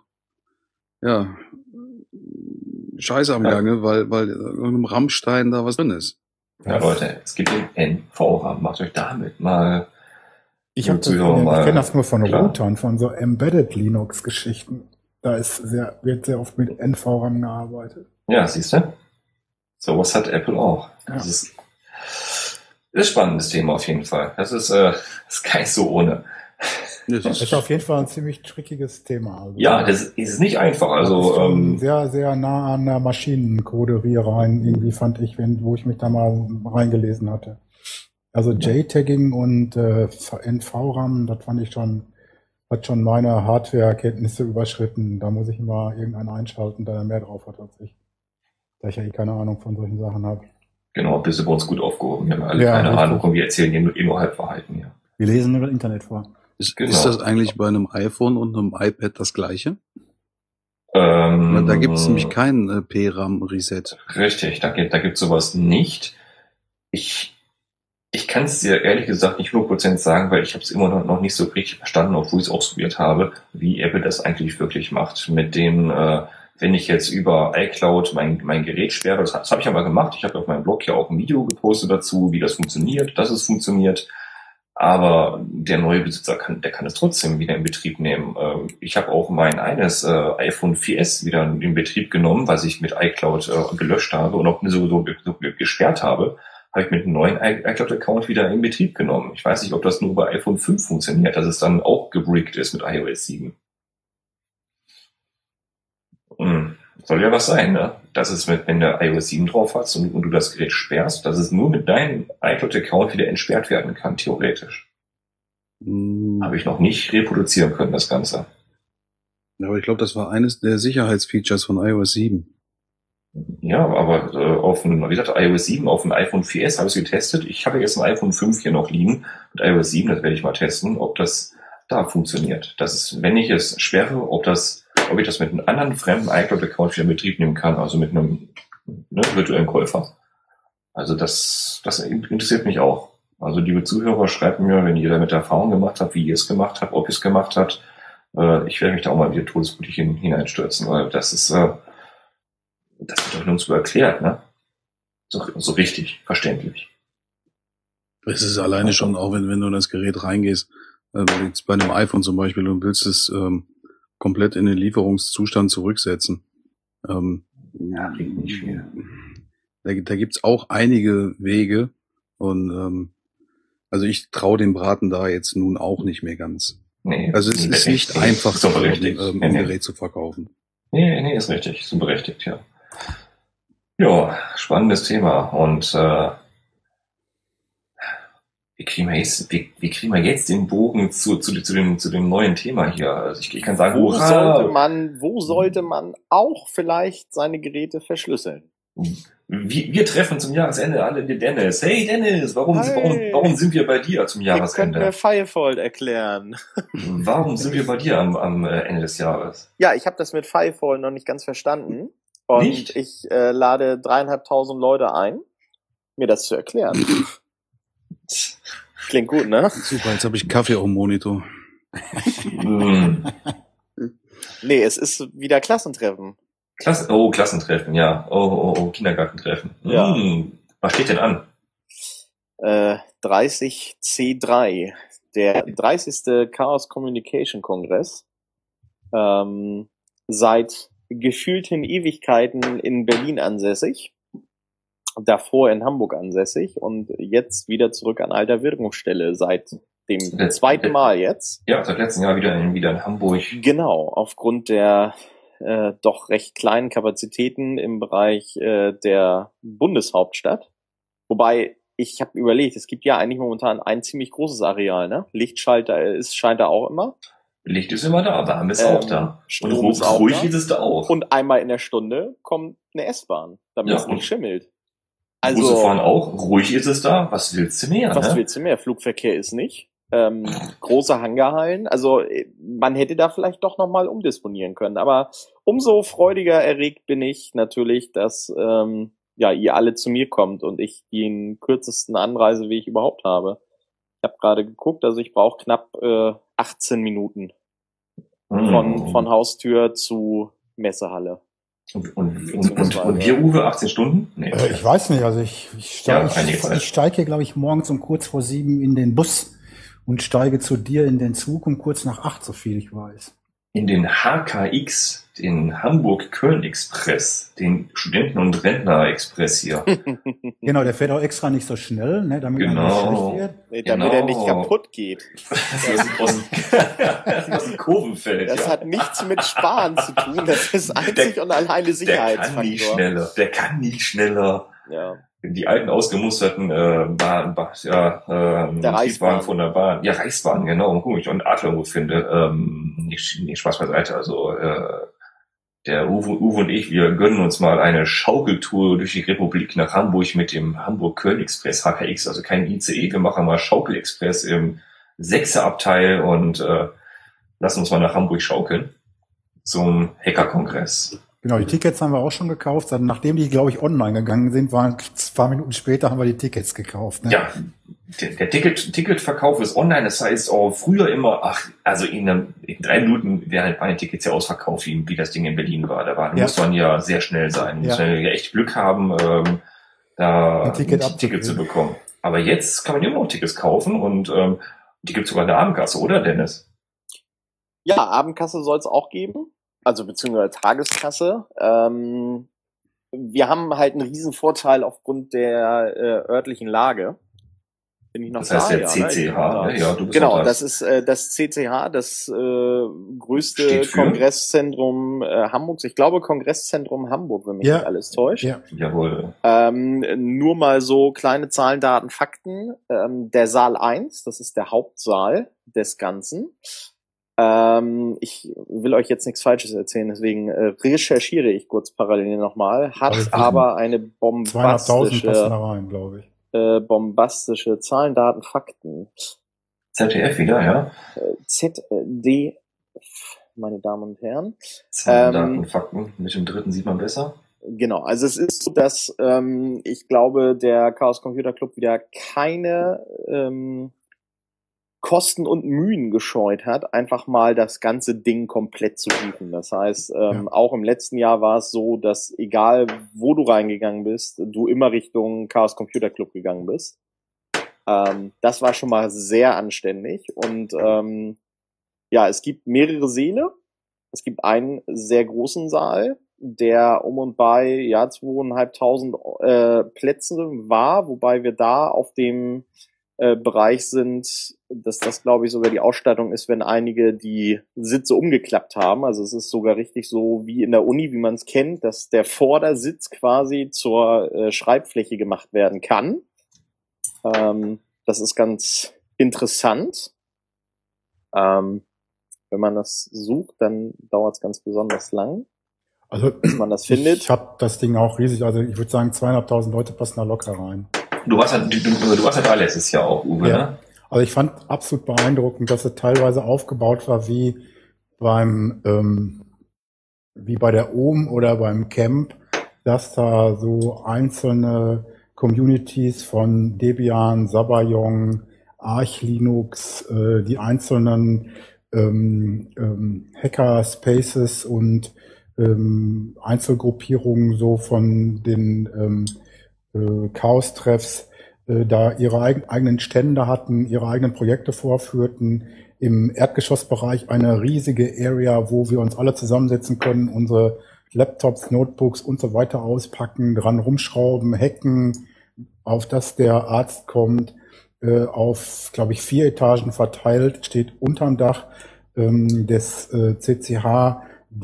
Scheiße am Gange, weil in irgendeinem RAM-Stein da was drin ist. Ja, Leute, es gibt den NVRAM. Macht euch damit mal. Ich kenne das nur von Routern, von so Embedded Linux-Geschichten. Da wird sehr oft mit NVRAM gearbeitet. Ja, siehst du? Sowas hat Apple auch. Ja. Das ist ein spannendes Thema auf jeden Fall. Das ist gar nicht so ohne. Das ist auf jeden Fall ein ziemlich trickiges Thema. Also, ja, das ist nicht einfach. Also sehr, sehr nah an der Maschinencoderiereien, irgendwie fand ich, wo ich mich da mal reingelesen hatte. Also JTagging und NVRAM, das fand ich schon hat schon meine Hardware-Kenntnisse überschritten. Da muss ich immer irgendeinen einschalten, da er mehr drauf hat als ich. Da ich ja keine Ahnung von solchen Sachen habe. Genau, bist du bei uns gut aufgehoben. Wir haben alle keine richtig. Ahnung und wir erzählen nur Halbwahrheiten. Ja. Wir lesen nur das Internet vor. Ist das eigentlich bei einem iPhone und einem iPad das gleiche? Da gibt es nämlich keinen PRAM-Reset. Richtig, da gibt's sowas nicht. Ich kann es dir ehrlich gesagt nicht 100% sagen, weil ich habe es immer noch nicht so richtig verstanden, obwohl ich es ausprobiert habe, wie Apple das eigentlich wirklich macht. Mit dem, wenn ich jetzt über iCloud mein Gerät sperre, das habe ich aber gemacht. Ich habe auf meinem Blog ja auch ein Video gepostet dazu, wie das funktioniert, dass es funktioniert. Aber der neue Besitzer kann es trotzdem wieder in Betrieb nehmen. Ich habe auch mein eines iPhone 4S wieder in Betrieb genommen, was ich mit iCloud gelöscht habe und auch so gesperrt habe ich mit einem neuen iCloud-Account wieder in Betrieb genommen. Ich weiß nicht, ob das nur bei iPhone 5 funktioniert, dass es dann auch gebrickt ist mit iOS 7. Soll ja was sein, ne? Das ist wenn du iOS 7 drauf hast und du das Gerät sperrst, dass es nur mit deinem iCloud-Account wieder entsperrt werden kann, theoretisch. Habe ich noch nicht reproduzieren können, das Ganze. Ja, aber ich glaube, das war eines der Sicherheitsfeatures von iOS 7. Ja, aber wie gesagt, iOS 7 auf dem iPhone 4S habe ich es getestet. Ich habe jetzt ein iPhone 5 hier noch liegen mit iOS 7, das werde ich mal testen, ob das da funktioniert. Das ist, wenn ich es sperre, ob ich das mit einem anderen fremden iCloud-Account wieder in Betrieb nehmen kann, also mit einem virtuellen Käufer. Also das interessiert mich auch. Also liebe Zuhörer, schreibt mir, wenn ihr damit Erfahrung gemacht habt, wie ihr es gemacht habt, ob ihr es gemacht habt. Ich werde mich da auch mal wieder todesmutig hineinstürzen, weil das ist das wird doch nirgendwo erklärt, ne? So richtig, verständlich. Es ist alleine schon, auch wenn du in das Gerät reingehst, jetzt bei einem iPhone zum Beispiel, du willst es komplett in den Lieferungszustand zurücksetzen. Ja, klingt nicht viel. Da gibt's auch einige Wege und also ich traue dem Braten da jetzt nun auch nicht mehr ganz. Nee, also es ist nicht einfach, ein Gerät zu verkaufen. Nee, ist richtig, so berechtigt, ja. Ja, spannendes Thema. Und wie kriegen wir jetzt den Bogen zu dem neuen Thema hier? Also ich kann sagen, wo sollte man auch vielleicht seine Geräte verschlüsseln? Wir treffen zum Jahresende alle den Dennis. Hey Dennis, warum sind wir bei dir zum Jahresende? Ich könnte mir Firefold erklären. Warum sind wir bei dir am Ende des Jahres? Ja, ich habe das mit Firefold noch nicht ganz verstanden. Und nicht? Ich lade 3.500 Leute ein, mir das zu erklären. Klingt gut, ne? Super, jetzt habe ich Kaffee auf dem Monitor. Nee, es ist wieder Klassentreffen. Klassentreffen, ja. Oh, Kindergartentreffen. Ja. Was steht denn an? 30C3, der 30. Chaos Communication Kongress. Seit gefühlten Ewigkeiten in Berlin ansässig. Davor in Hamburg ansässig und jetzt wieder zurück an alter Wirkungsstelle seit dem zweiten Mal jetzt. Ja, seit letztem Jahr wieder in Hamburg. Genau, aufgrund der doch recht kleinen Kapazitäten im Bereich der Bundeshauptstadt. Wobei, ich habe überlegt, es gibt ja eigentlich momentan ein ziemlich großes Areal, ne? Lichtschalter scheint da auch immer. Licht ist immer da, Warm ist auch da. Und ruhig ist es da auch. Und einmal in der Stunde kommt eine S-Bahn, damit es nicht schimmelt. Also Busfahren auch, ruhig ist es da. Was willst du mehr? Willst du mehr? Flugverkehr ist nicht. Große Hangarhallen. Also man hätte da vielleicht doch nochmal umdisponieren können. Aber umso freudiger erregt bin ich natürlich, dass ihr alle zu mir kommt und ich den kürzesten Anreiseweg überhaupt habe. Ich habe gerade geguckt, also ich brauche knapp 18 Minuten von Haustür zu Messehalle. Und wir, Uwe, 18 Stunden? Nee. Ich weiß nicht, also ich steige hier, glaube ich, morgens um kurz vor 7 in den Bus und steige zu dir in den Zug um kurz nach 8, so viel ich weiß. In den HKX, den Hamburg-Köln-Express, den Studenten- und Rentner-Express hier. Genau, der fährt auch extra nicht so schnell, ne, damit er nicht schlecht wird. Damit er nicht kaputt geht. Das ist aus dem Kurvenfeld. Das hat nichts mit Sparen zu tun, das ist einzig und alleine Sicherheitsfaktor. Der kann nicht schneller. Ja. die alten ausgemusterten Triebwagen von der Bahn. Ja, Reichsbahn, genau, und guck ich und Adler irgendwo finde. Nicht Spaß beiseite. Also der Uwe und ich, wir gönnen uns mal eine Schaukeltour durch die Republik nach Hamburg mit dem Hamburg-Köln-Express HKX, also kein ICE. Wir machen mal Schaukel-Express im 6er Abteil und lassen uns mal nach Hamburg schaukeln zum Hacker-Kongress. Genau, die Tickets haben wir auch schon gekauft. Nachdem die, glaube ich, online gegangen sind, waren ein paar Minuten später haben wir die Tickets gekauft. Ne? Ja, der Ticketverkauf ist online. Das heißt auch früher immer, also in 3 Minuten wären die Tickets ja ausverkauft, wie das Ding in Berlin war. Da muss man ja sehr schnell sein. Muss man ja echt Glück haben, da ein Ticket zu bekommen. Aber jetzt kann man immer noch Tickets kaufen und die gibt es sogar in der Abendkasse, oder Dennis? Ja, Abendkasse soll es auch geben. Also beziehungsweise Tageskasse. Wir haben halt einen riesen Vorteil aufgrund der örtlichen Lage. Bin ich noch das heißt der CCH, ne? Ja, du bist genau, das ist das CCH, das größte Kongresszentrum Hamburgs. Ich glaube Kongresszentrum Hamburg, wenn mich nicht alles täuscht. Ja. Jawohl. Nur mal so kleine Zahlen, Daten, Fakten. Der Saal 1, das ist der Hauptsaal des Ganzen. Ich will euch jetzt nichts Falsches erzählen, deswegen recherchiere ich kurz parallel nochmal. Hat aber eine bombastische, 200.000 passen da rein, glaube ich. Bombastische Zahlen, Daten, Fakten. ZDF wieder, ja? ZDF, meine Damen und Herren. Zahlen, Daten, Fakten. Mit dem dritten sieht man besser. Genau, also es ist so, dass ich glaube, der Chaos Computer Club wieder keine Kosten und Mühen gescheut hat, einfach mal das ganze Ding komplett zu buchen. Das heißt, auch im letzten Jahr war es so, dass egal wo du reingegangen bist, du immer Richtung Chaos Computer Club gegangen bist. Das war schon mal sehr anständig und es gibt mehrere Säle. Es gibt einen sehr großen Saal, der um und bei 2.500 Plätze war, wobei wir da auf dem Bereich sind, dass das, glaube ich, sogar die Ausstattung ist, wenn einige die Sitze umgeklappt haben. Also es ist sogar richtig so wie in der Uni, wie man es kennt, dass der Vordersitz quasi zur Schreibfläche gemacht werden kann. Das ist ganz interessant. Wenn man das sucht, dann dauert es ganz besonders lang, also, bis man das findet. Ich habe das Ding auch riesig, also ich würde sagen 200.000 Leute passen da locker rein. Du warst ja da letztes Jahr auch, Uwe, ne? Also ich fand absolut beeindruckend, dass es teilweise aufgebaut war wie bei der OM oder beim Camp, dass da so einzelne Communities von Debian, Sabayon, Arch Linux, die einzelnen Hacker-Spaces und Einzelgruppierungen so von den Chaos-Treffs da ihre eigenen Stände hatten, ihre eigenen Projekte vorführten. Im Erdgeschossbereich eine riesige Area, wo wir uns alle zusammensetzen können, unsere Laptops, Notebooks und so weiter auspacken, dran rumschrauben, hacken, auf das der Arzt kommt. Auf, glaube ich, 4 Etagen verteilt steht unterm Dach des CCH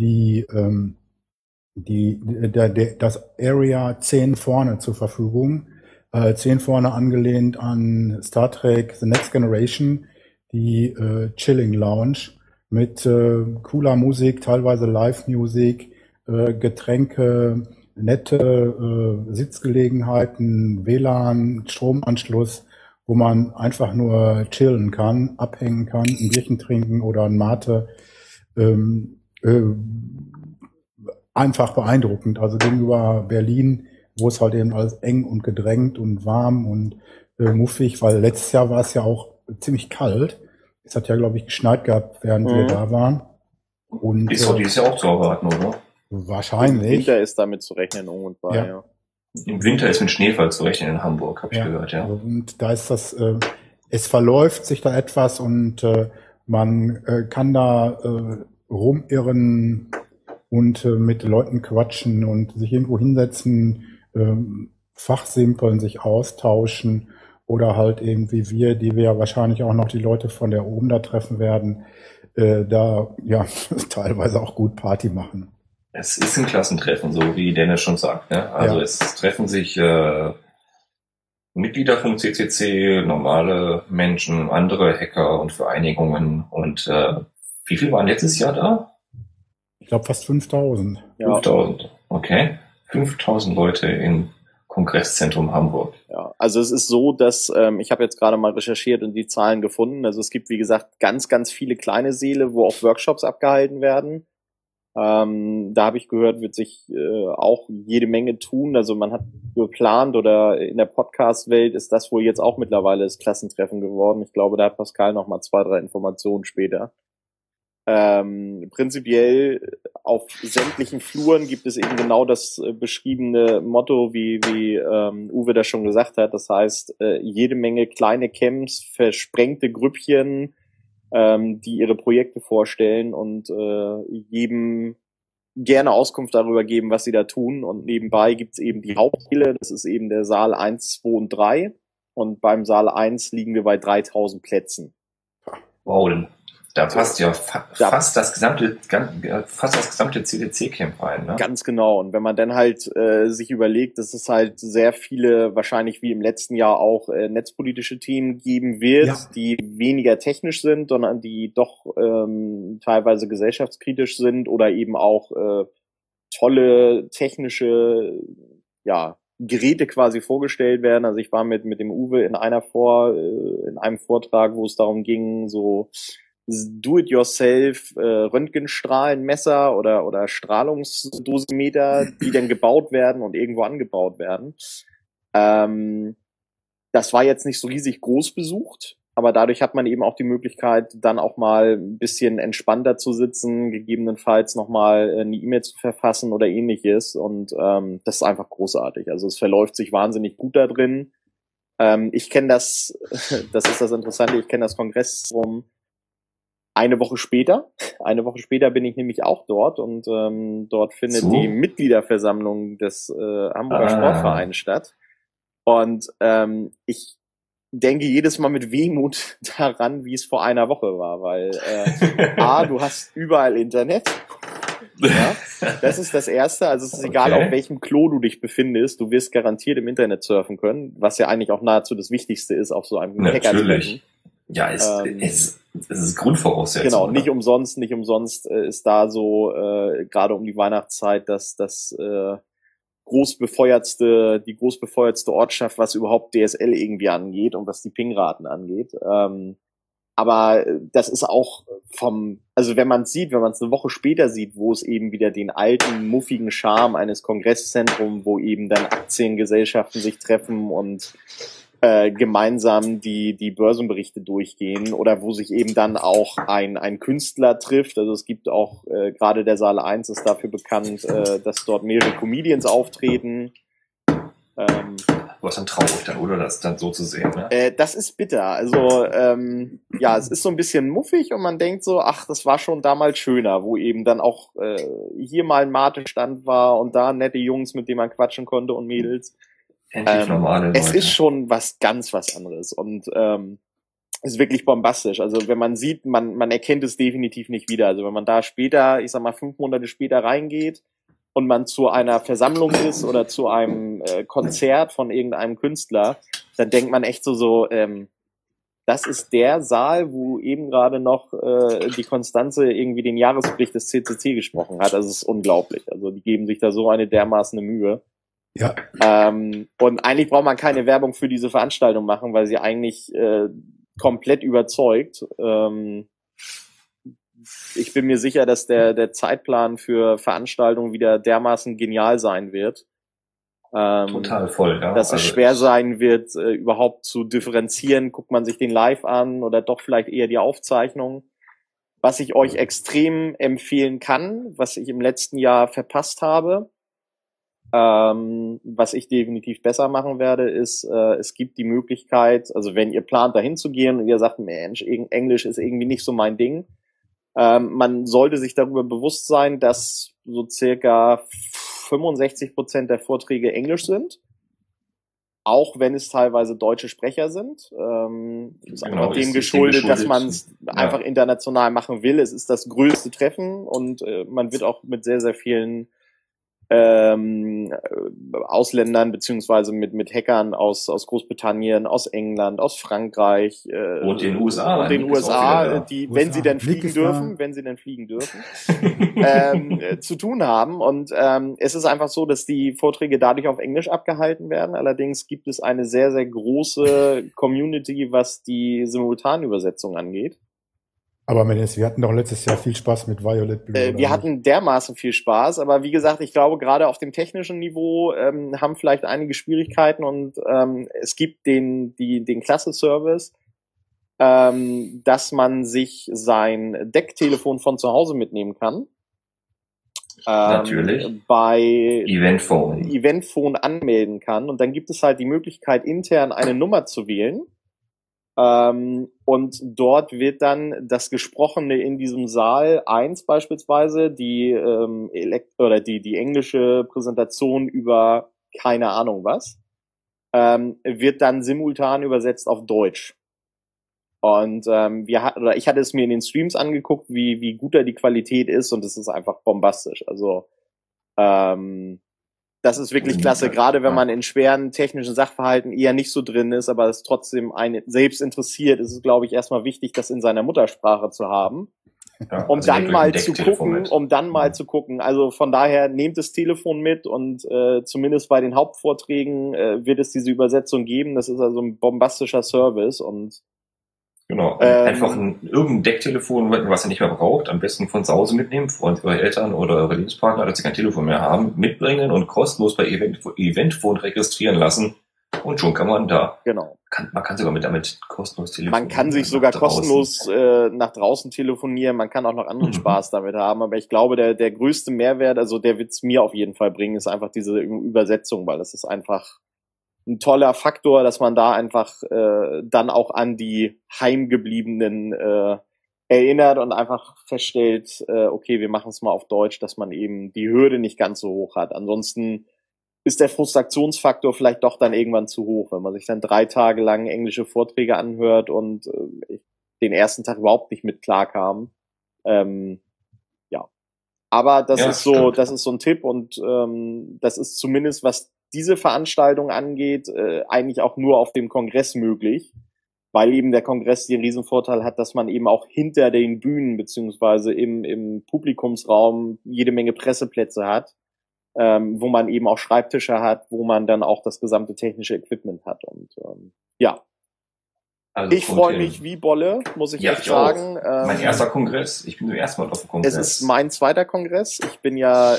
das Area 10 vorne zur Verfügung. 10 vorne angelehnt an Star Trek The Next Generation, die Chilling Lounge mit cooler Musik, teilweise Live-Musik, Getränke, nette Sitzgelegenheiten, WLAN, Stromanschluss, wo man einfach nur chillen kann, abhängen kann, ein Bierchen trinken oder ein Mate. Einfach beeindruckend. Also gegenüber Berlin, wo es halt eben alles eng und gedrängt und warm und muffig, weil letztes Jahr war es ja auch ziemlich kalt. Es hat ja, glaube ich, geschneit gehabt, während wir da waren. Und ist doch dieses Jahr auch zu erwarten, oder? Wahrscheinlich. Im Winter ist damit zu rechnen, um und bei, ja. Im Winter ist mit Schneefall zu rechnen in Hamburg, habe ich gehört, ja. Und da ist das, es verläuft sich da etwas und man kann da rumirren und mit Leuten quatschen und sich irgendwo hinsetzen, fachsimpeln, sich austauschen oder halt irgendwie wir, die wir ja wahrscheinlich auch noch die Leute von der oben da treffen werden, da ja teilweise auch gut Party machen. Es ist ein Klassentreffen, so wie Dennis schon sagt, ne? Also es treffen sich Mitglieder vom CCC, normale Menschen, andere Hacker und Vereinigungen. Und wie viel waren letztes Jahr da? Ich glaube fast 5000. Ja. 5000, okay. 5000 Leute im Kongresszentrum Hamburg. Ja, also es ist so, dass ich habe jetzt gerade mal recherchiert und die Zahlen gefunden. Also es gibt, wie gesagt, ganz, ganz viele kleine Säle, wo auch Workshops abgehalten werden. Da habe ich gehört, wird sich auch jede Menge tun. Also man hat geplant, oder in der Podcast-Welt ist das wohl jetzt auch mittlerweile das Klassentreffen geworden. Ich glaube, da hat Pascal noch mal 2, 3 Informationen später. Prinzipiell auf sämtlichen Fluren gibt es eben genau das beschriebene Motto, wie Uwe das schon gesagt hat. Das heißt, jede Menge kleine Camps, versprengte Grüppchen, die ihre Projekte vorstellen und jedem gerne Auskunft darüber geben, was sie da tun. Und nebenbei gibt's eben die Hauptsäle, das ist eben der Saal 1, 2 und 3. Und beim Saal 1 liegen wir bei 3000 Plätzen. Wow, da passt ja fast das gesamte CDC-Camp rein, ne? Ganz genau. Und wenn man dann halt sich überlegt, dass es halt sehr viele, wahrscheinlich wie im letzten Jahr auch, netzpolitische Themen geben wird, ja, die weniger technisch sind, sondern die doch teilweise gesellschaftskritisch sind oder eben auch tolle technische, ja, Geräte quasi vorgestellt werden. Also ich war mit dem Uwe in einem Vortrag, wo es darum ging, so Do-it-yourself Röntgenstrahlenmesser oder Strahlungsdosimeter, die dann gebaut werden und irgendwo angebaut werden. Das war jetzt nicht so riesig groß besucht, aber dadurch hat man eben auch die Möglichkeit, dann auch mal ein bisschen entspannter zu sitzen, gegebenenfalls nochmal eine E-Mail zu verfassen oder ähnliches. Und das ist einfach großartig. Also es verläuft sich wahnsinnig gut da drin. Ich kenne das ist das Interessante, ich kenne das Kongressrum eine Woche später bin ich nämlich auch dort und dort findet die Mitgliederversammlung des Hamburger Sportvereins statt. Und ich denke jedes Mal mit Wehmut daran, wie es vor einer Woche war, weil du hast überall Internet. Ja, das ist das Erste. Also es ist egal, auf welchem Klo du dich befindest, du wirst garantiert im Internet surfen können, was ja eigentlich auch nahezu das Wichtigste ist auf so einem Hackertreffen. Ja, es ist Grundvoraussetzung. Genau, nicht umsonst ist da so gerade um die Weihnachtszeit die großbefeuertste Ortschaft, was überhaupt DSL irgendwie angeht und was die Pingraten angeht. Aber das ist auch also wenn man es eine Woche später sieht, wo es eben wieder den alten, muffigen Charme eines Kongresszentrums, wo eben dann Aktiengesellschaften sich treffen und gemeinsam die Börsenberichte durchgehen oder wo sich eben dann auch ein Künstler trifft. Also es gibt auch, gerade der Saal 1 ist dafür bekannt, dass dort mehrere Comedians auftreten. Was dann traurig dann, oder das dann so zu sehen, ne? Das ist bitter. Also ja, es ist so ein bisschen muffig und man denkt so, ach, das war schon damals schöner, wo eben dann auch hier mal ein Mate-Stand war und da nette Jungs, mit denen man quatschen konnte und Mädels. Endlich normale Leute. Es ist schon was anderes und ist wirklich bombastisch. Also wenn man sieht, man erkennt es definitiv nicht wieder. Also wenn man da später, ich sag mal 5 Monate später reingeht und man zu einer Versammlung ist oder zu einem Konzert von irgendeinem Künstler, dann denkt man echt so, das ist der Saal, wo eben gerade noch die Konstanze irgendwie den Jahresbericht des CCC gesprochen hat. Also es ist unglaublich. Also die geben sich da so eine dermaßen Mühe. Ja. Und eigentlich braucht man keine Werbung für diese Veranstaltung machen, weil sie eigentlich komplett überzeugt. Ich bin mir sicher, dass der Zeitplan für Veranstaltungen wieder dermaßen genial sein wird. Total voll, ja. Dass es schwer sein wird, überhaupt zu differenzieren. Guckt man sich den live an oder doch vielleicht eher die Aufzeichnung. Was ich euch extrem empfehlen kann, was ich im letzten Jahr verpasst habe, was ich definitiv besser machen werde, ist, es gibt die Möglichkeit, also wenn ihr plant, dahin zu gehen und ihr sagt, Mensch, Englisch ist irgendwie nicht so mein Ding, man sollte sich darüber bewusst sein, dass so circa 65% der Vorträge Englisch sind, auch wenn es teilweise deutsche Sprecher sind. Ist einfach dem geschuldet, dass man es einfach international machen will. Es ist das größte Treffen und man wird auch mit sehr, sehr vielen Ausländern beziehungsweise mit Hackern aus Großbritannien, aus England, aus Frankreich und den USA. Und den USA, die, USA, wenn sie denn fliegen dürfen, zu tun haben. Und es ist einfach so, dass die Vorträge dadurch auf Englisch abgehalten werden. Allerdings gibt es eine sehr, sehr große Community, was die Simultanübersetzung angeht. Aber Mendes, wir hatten doch letztes Jahr viel Spaß mit Violet Blue. Wir hatten dermaßen viel Spaß, aber wie gesagt, ich glaube, gerade auf dem technischen Niveau haben vielleicht einige Schwierigkeiten und es gibt den Klasse-Service, dass man sich sein Decktelefon von zu Hause mitnehmen kann. Natürlich. Bei Eventphone anmelden kann und dann gibt es halt die Möglichkeit, intern eine Nummer zu wählen. Und dort wird dann das Gesprochene in diesem Saal 1 beispielsweise, die englische Präsentation über keine Ahnung was, wird dann simultan übersetzt auf Deutsch. Und ich hatte es mir in den Streams angeguckt, wie gut da die Qualität ist und es ist einfach bombastisch. Also das ist wirklich klasse, gerade wenn man in schweren technischen Sachverhalten eher nicht so drin ist, aber es trotzdem einen selbst interessiert, ist es, glaube ich, erstmal wichtig, das in seiner Muttersprache zu haben. Ja, um dann mal zu gucken. Also von daher nehmt das Telefon mit und zumindest bei den Hauptvorträgen wird es diese Übersetzung geben. Das ist also ein bombastischer Service und genau, einfach irgendein Decktelefon, was ihr nicht mehr braucht, am besten von zu Hause mitnehmen, Freunde, eure Eltern oder eure Lebenspartner, dass sie kein Telefon mehr haben, mitbringen und kostenlos bei Eventphone registrieren lassen. Und schon kann man da. Genau. Man kann sogar damit kostenlos telefonieren. Man kann sich sogar kostenlos nach draußen telefonieren. Man kann auch noch anderen Spaß damit haben. Aber ich glaube, der größte Mehrwert, also der wird es mir auf jeden Fall bringen, ist einfach diese Übersetzung, weil das ist einfach ein toller Faktor, dass man da einfach dann auch an die Heimgebliebenen erinnert und einfach feststellt, okay, wir machen es mal auf Deutsch, dass man eben die Hürde nicht ganz so hoch hat. Ansonsten ist der Frustrationsfaktor vielleicht doch dann irgendwann zu hoch, wenn man sich dann 3 Tage lang englische Vorträge anhört und den ersten Tag überhaupt nicht mit klarkam. Ja. Aber das ist so ein Tipp und das ist zumindest, was diese Veranstaltung angeht, eigentlich auch nur auf dem Kongress möglich, weil eben der Kongress den Riesenvorteil hat, dass man eben auch hinter den Bühnen beziehungsweise im Publikumsraum jede Menge Presseplätze hat, wo man eben auch Schreibtische hat, wo man dann auch das gesamte technische Equipment hat und ja. Also ich freue mich wie Bolle, muss ich echt sagen. Mein erster Kongress. Ich bin zum ersten Mal auf dem Kongress. Es ist mein zweiter Kongress. Ich bin ja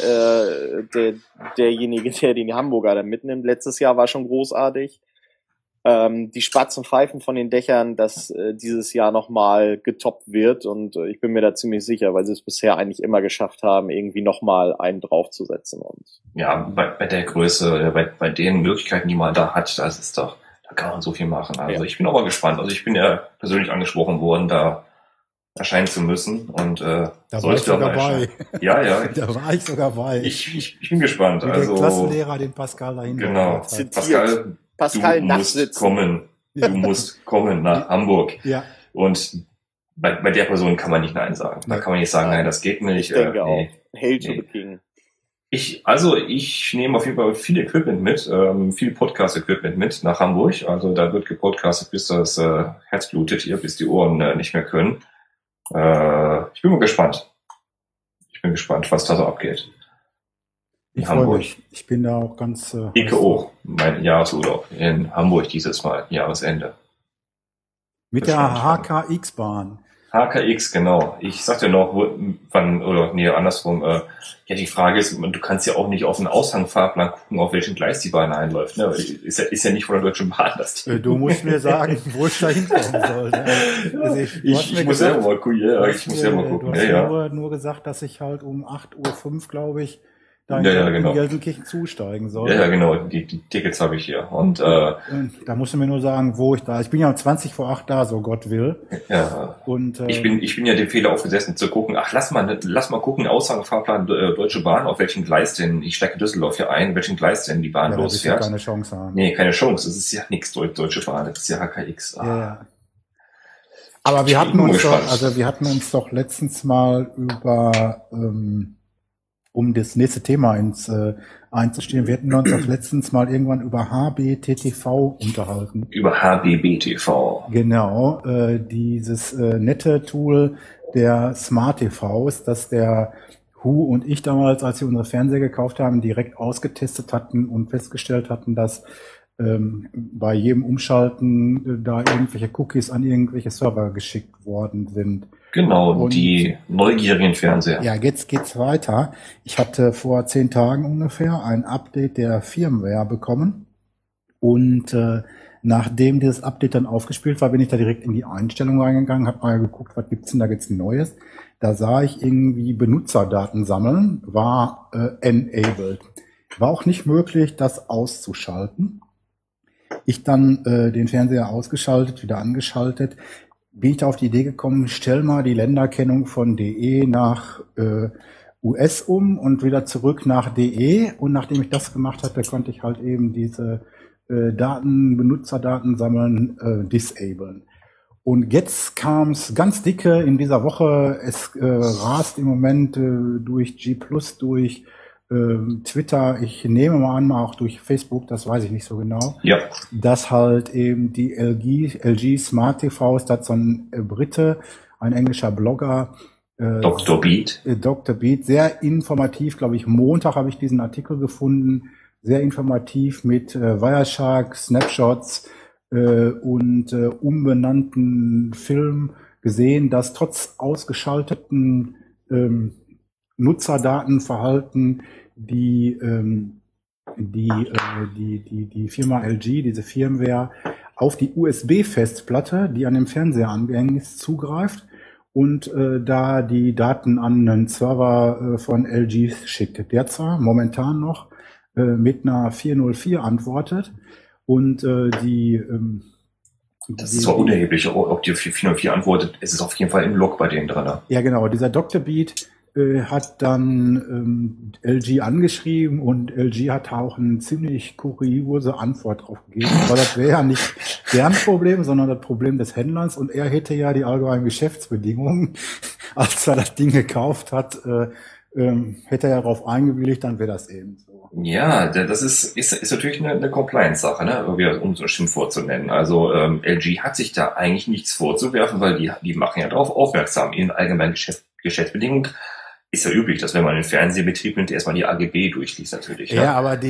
derjenige, der den Hamburger dann mitnimmt. Letztes Jahr war schon großartig. Die Spatzen pfeifen von den Dächern, dass dieses Jahr nochmal getoppt wird. Und ich bin mir da ziemlich sicher, weil sie es bisher eigentlich immer geschafft haben, irgendwie nochmal einen draufzusetzen. Und ja, bei der Größe, bei den Möglichkeiten, die man da hat, das ist doch, kann man so viel machen. Also ich bin auch mal gespannt. Also ich bin ja persönlich angesprochen worden, da erscheinen zu müssen. Und da war ich sogar bei. Ja. Da war ich sogar bei. Ich bin gespannt. Wie der Klassenlehrer den Pascal dahin. Genau. Pascal du musst kommen. Du musst kommen nach Hamburg. Ja. Und bei der Person kann man nicht Nein sagen. Da kann man nicht sagen, nein, das geht nicht. Ich denke auch. Hail to the King. Ich nehme auf jeden Fall viel Equipment mit, viel Podcast-Equipment mit nach Hamburg. Also da wird gepodcastet, bis das Herz blutet hier, bis die Ohren nicht mehr können. Ich bin mal gespannt. Was da so abgeht. Ich freue mich. Ich bin da auch ganz... Ich auch. Mein Jahresurlaub in Hamburg dieses Mal, Jahresende. Mit der HKX-Bahn. HKX, genau. Ich sagte noch, andersrum. Ja, die Frage ist, du kannst ja auch nicht auf den Aushangfahrplan gucken, auf welchen Gleis die Bahn einläuft. Ne? Ist ja nicht von der Deutschen Bahn das Ding. Du musst mir sagen, wo ich da hinkommen soll. Ne? Also ich muss selber mal gucken. Ja, ich muss selber mal gucken. Du hast nur gesagt, dass ich halt um 8:05 Uhr, glaube ich, in Gelsenkirchen zusteigen soll. Ja, genau. Die Tickets habe ich hier. Und da musst du mir nur sagen, wo ich da. Ich bin ja um 20:08 da, so Gott will. Ja. Und ich bin ja dem Fehler aufgesessen zu gucken. Ach, lass mal gucken. Aushangfahrplan Deutsche Bahn, auf welchen Gleis denn? Ich steige Düsseldorf hier ein. Welchen Gleis denn die Bahn losfährt? Ja keine Chance haben. Nee, keine Chance. Das ist ja nichts Deutsche Bahn. Das ist ja HKX. Ja. Aber wir hatten uns doch letztens mal über um das nächste Thema einzustehen. Wir hatten uns auch letztens mal irgendwann über HBTTV unterhalten. Über HBBTV. Genau, dieses nette Tool der Smart TVs, das der Hu und ich damals, als wir unsere Fernseher gekauft haben, direkt ausgetestet hatten und festgestellt hatten, dass bei jedem Umschalten da irgendwelche Cookies an irgendwelche Server geschickt worden sind. Genau, und die neugierigen Fernseher. Ja, jetzt geht's weiter. Ich hatte vor 10 Tagen ungefähr ein Update der Firmware bekommen. Und nachdem dieses Update dann aufgespielt war, bin ich da direkt in die Einstellung reingegangen, habe mal geguckt, was gibt's denn da jetzt Neues. Da sah ich irgendwie Benutzerdaten sammeln, war enabled. War auch nicht möglich, das auszuschalten. Ich dann den Fernseher ausgeschaltet, wieder angeschaltet, bin ich da auf die Idee gekommen, stell mal die Länderkennung von DE nach US um und wieder zurück nach DE. Und nachdem ich das gemacht hatte, konnte ich halt eben diese Benutzerdaten sammeln, disablen. Und jetzt kam es ganz dicke in dieser Woche. Es rast im Moment durch G+, durch Twitter, ich nehme mal an, mal auch durch Facebook, das weiß ich nicht so genau, ja, dass halt eben die LG Smart TVs, das so ein Brite, ein englischer Blogger, Dr. Beat. Dr. Beat, sehr informativ, glaube ich, Montag habe ich diesen Artikel gefunden, sehr informativ mit Wireshark, Snapshots und umbenannten Filmen gesehen, dass trotz ausgeschalteten Nutzerdatenverhalten die Firma LG, diese Firmware, auf die USB-Festplatte, die an dem Fernseher angehängt ist, zugreift und da die Daten an einen Server von LG schickt. Der zwar momentan noch mit einer 404 antwortet und das ist zwar unerheblich, ob die 404 antwortet, es ist auf jeden Fall im Log bei denen drin. Ja, genau. Dieser Dr. Beat hat dann LG angeschrieben und LG hat auch eine ziemlich kuriose Antwort drauf gegeben. Aber das wäre ja nicht deren Problem, sondern das Problem des Händlers. Und er hätte ja die allgemeinen Geschäftsbedingungen, als er das Ding gekauft hat, hätte er ja darauf eingewilligt, dann wäre das eben so. Ja, das ist natürlich eine Compliance-Sache, ne? Um so ein Schimpfwort zu nennen. Also LG hat sich da eigentlich nichts vorzuwerfen, weil die machen ja darauf aufmerksam. In allgemeinen Geschäftsbedingungen ist ja üblich, dass wenn man einen Fernsehbetrieb nimmt, erstmal die AGB durchliest natürlich. Ja, ne? Aber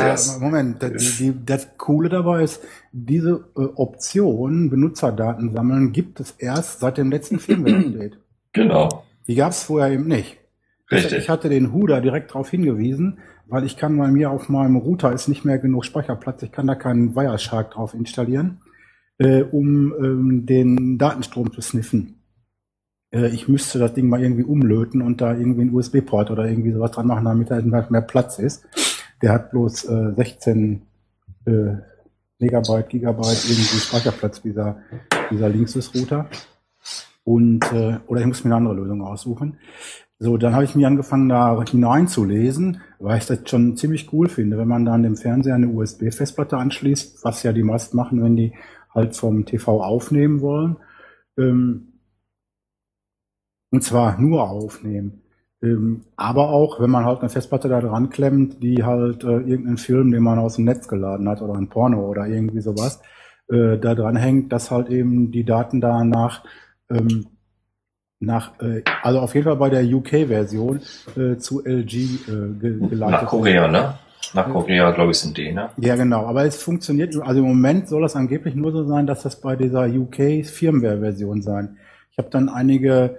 das Coole dabei ist, diese Option, Benutzerdaten sammeln, gibt es erst seit dem letzten Firmware-Update. Genau. Die gab es vorher eben nicht. Richtig. Ich hatte den Huda direkt darauf hingewiesen, weil ich kann bei mir auf meinem Router ist nicht mehr genug Speicherplatz, ich kann da keinen Wireshark drauf installieren, um den Datenstrom zu sniffen. Ich müsste das Ding mal irgendwie umlöten und da irgendwie einen USB-Port oder irgendwie sowas dran machen, damit da mehr Platz ist. Der hat bloß 16 Gigabyte irgendwie Speicherplatz, dieser Linksys-Router. Und oder ich muss mir eine andere Lösung aussuchen. So, dann habe ich mich angefangen, da hineinzulesen, weil ich das schon ziemlich cool finde, wenn man da an dem Fernseher eine USB-Festplatte anschließt, was ja die meisten machen, wenn die halt vom TV aufnehmen wollen. Und zwar nur aufnehmen. Aber auch, wenn man halt eine Festplatte da dran klemmt, die halt irgendeinen Film, den man aus dem Netz geladen hat oder ein Porno oder irgendwie sowas, da dran hängt, dass halt eben die Daten da also auf jeden Fall bei der UK-Version zu LG geleitet. Nach Korea, ne? Nach Korea, glaube ich, sind die, ne? Ja, genau. Aber es funktioniert, also im Moment soll das angeblich nur so sein, dass das bei dieser UK-Firmware-Version sein. Ich habe dann einige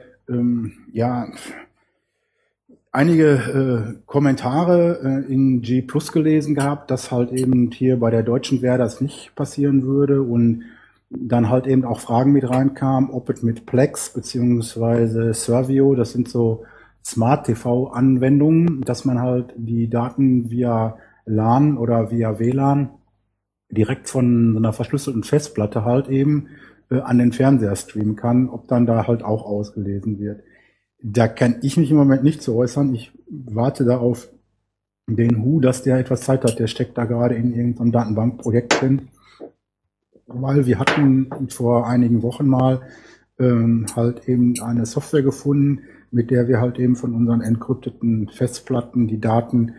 Kommentare in G Plus gelesen gehabt, dass halt eben hier bei der deutschen Wehr das nicht passieren würde und dann halt eben auch Fragen mit reinkamen, ob es mit Plex beziehungsweise Servio, das sind so Smart-TV-Anwendungen, dass man halt die Daten via LAN oder via WLAN direkt von so einer verschlüsselten Festplatte halt eben an den Fernseher streamen kann, ob dann da halt auch ausgelesen wird. Da kann ich mich im Moment nicht zu äußern. Ich warte da auf den Hu, dass der etwas Zeit hat. Der steckt da gerade in irgendeinem Datenbankprojekt drin. Weil wir hatten vor einigen Wochen mal halt eben eine Software gefunden, mit der wir halt eben von unseren encrypteten Festplatten die Daten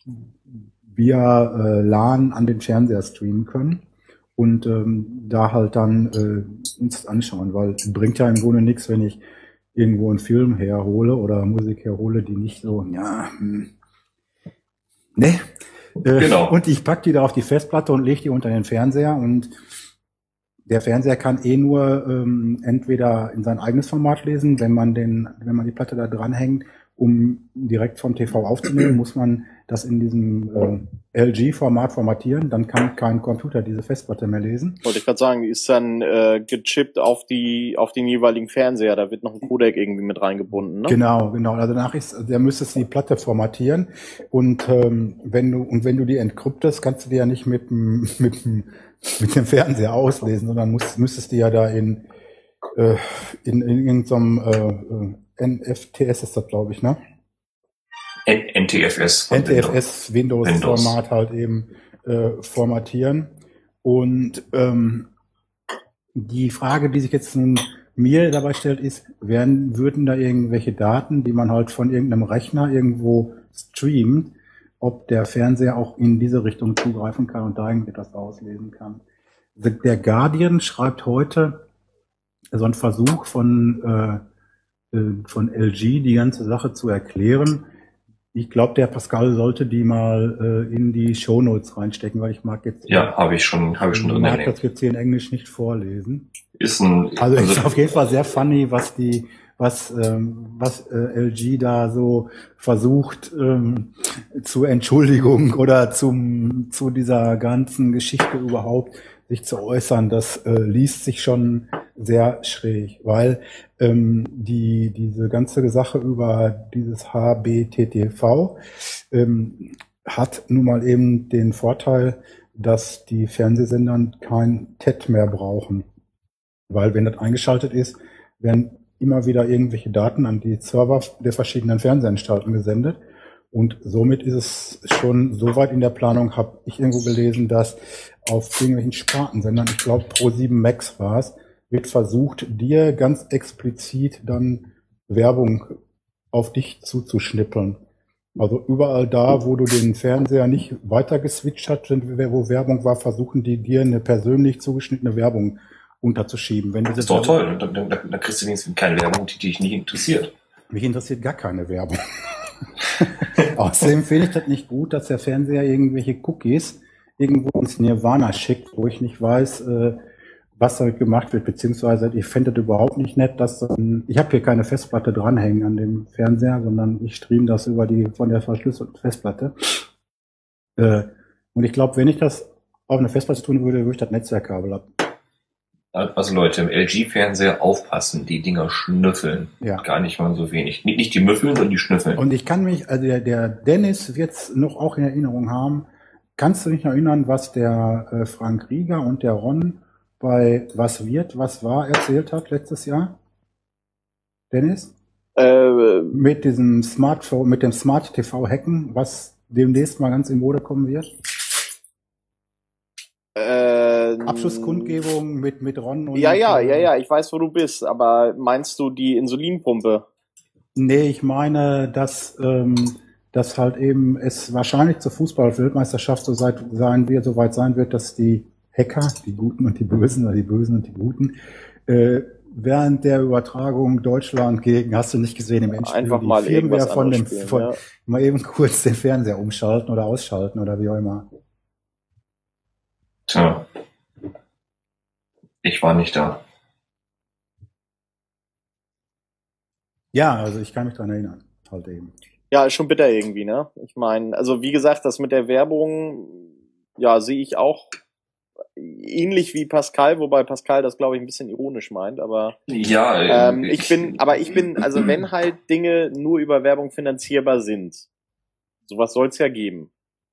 via LAN an den Fernseher streamen können und da halt dann uns anschauen, weil es bringt ja im Grunde nichts, wenn ich irgendwo einen Film herhole oder Musik herhole, die nicht so, ne? Genau. Und ich pack die da auf die Festplatte und lege die unter den Fernseher und der Fernseher kann nur entweder in sein eigenes Format lesen, wenn man die Platte da dranhängt, um direkt vom TV aufzunehmen, muss man das in diesem LG-Format formatieren, dann kann kein Computer diese Festplatte mehr lesen. Wollte ich gerade sagen, die ist dann gechippt auf den jeweiligen Fernseher, da wird noch ein Codec irgendwie mit reingebunden, ne? Genau. Also danach der müsstest du die Platte formatieren und wenn du die entkryptest, kannst du die ja nicht mit dem Fernseher auslesen, sondern müsstest du ja da in irgendeinem NFTS ist das, glaube ich, ne? NTFS. Windows-Format halt eben formatieren. Und die Frage, die sich jetzt nun mir dabei stellt, ist, würden da irgendwelche Daten, die man halt von irgendeinem Rechner irgendwo streamt, ob der Fernseher auch in diese Richtung zugreifen kann und da irgendetwas auslesen kann. Der Guardian schreibt heute so einen Versuch von LG, die ganze Sache zu erklären. Ich glaube, der Pascal sollte die mal in die Shownotes reinstecken, weil ich mag jetzt... Ja, habe ich schon drin. Ich mag das jetzt hier in Englisch nicht vorlesen. Ist auf jeden Fall sehr funny, was LG da so versucht zur Entschuldigung oder zu dieser ganzen Geschichte überhaupt sich zu äußern. Das liest sich schon sehr schräg, weil diese ganze Sache über dieses HBTTV hat nun mal eben den Vorteil, dass die Fernsehsender kein TET mehr brauchen. Weil wenn das eingeschaltet ist, werden immer wieder irgendwelche Daten an die Server der verschiedenen Fernsehanstalten gesendet. Und somit ist es schon so weit in der Planung, habe ich irgendwo gelesen, dass auf irgendwelchen Spartensendern, ich glaube Pro7 Max war es, wird versucht, dir ganz explizit dann Werbung auf dich zuzuschnippeln. Also überall da, wo du den Fernseher nicht weiter geswitcht hast, wo Werbung war, versuchen die dir eine persönlich zugeschnittene Werbung unterzuschieben. Das ist doch toll. Dann kriegst du wenigstens keine Werbung, die dich nicht interessiert. Mich interessiert gar keine Werbung. Außerdem finde ich das nicht gut, dass der Fernseher irgendwelche Cookies irgendwo ins Nirvana schickt, wo ich nicht weiß, was damit gemacht wird, beziehungsweise ich fände das überhaupt nicht nett, dass ich habe hier keine Festplatte dranhängen an dem Fernseher, sondern ich streame das von der verschlüsselten Festplatte. Und ich glaube, wenn ich das auf eine Festplatte tun würde ich das Netzwerkkabel ab. Also Leute, im LG-Fernseher aufpassen, die Dinger schnüffeln. Ja. Gar nicht mal so wenig. Nicht die müffeln, sondern die schnüffeln. Und ich kann mich, also der Dennis wird es noch auch in Erinnerung haben. Kannst du dich noch erinnern, was der Frank Rieger und der Ron bei Was war erzählt hat letztes Jahr? Dennis? Mit diesem Smartphone, mit dem Smart TV Hacken, was demnächst mal ganz in Mode kommen wird? Abschlusskundgebung mit Ron und... Ja, ich weiß, wo du bist, aber meinst du die Insulinpumpe? Nee, ich meine, dass halt eben es wahrscheinlich zur Fußball-Weltmeisterschaft soweit sein wird, dass die Hacker, die Guten und die Bösen oder die Bösen und die Guten, während der Übertragung Deutschland gegen, hast du nicht gesehen, im Endspiel, einfach mal Firmware spielen, mal eben kurz den Fernseher umschalten oder ausschalten oder wie auch immer. Tja. Ich war nicht da. Ja, also ich kann mich daran erinnern, halt eben. Ja, ist schon bitter irgendwie, ne? Ich meine, also wie gesagt, das mit der Werbung, ja, sehe ich auch ähnlich wie Pascal, wobei Pascal das, glaube ich, ein bisschen ironisch meint, aber ja, ich bin, also wenn halt Dinge nur über Werbung finanzierbar sind, sowas soll es ja geben,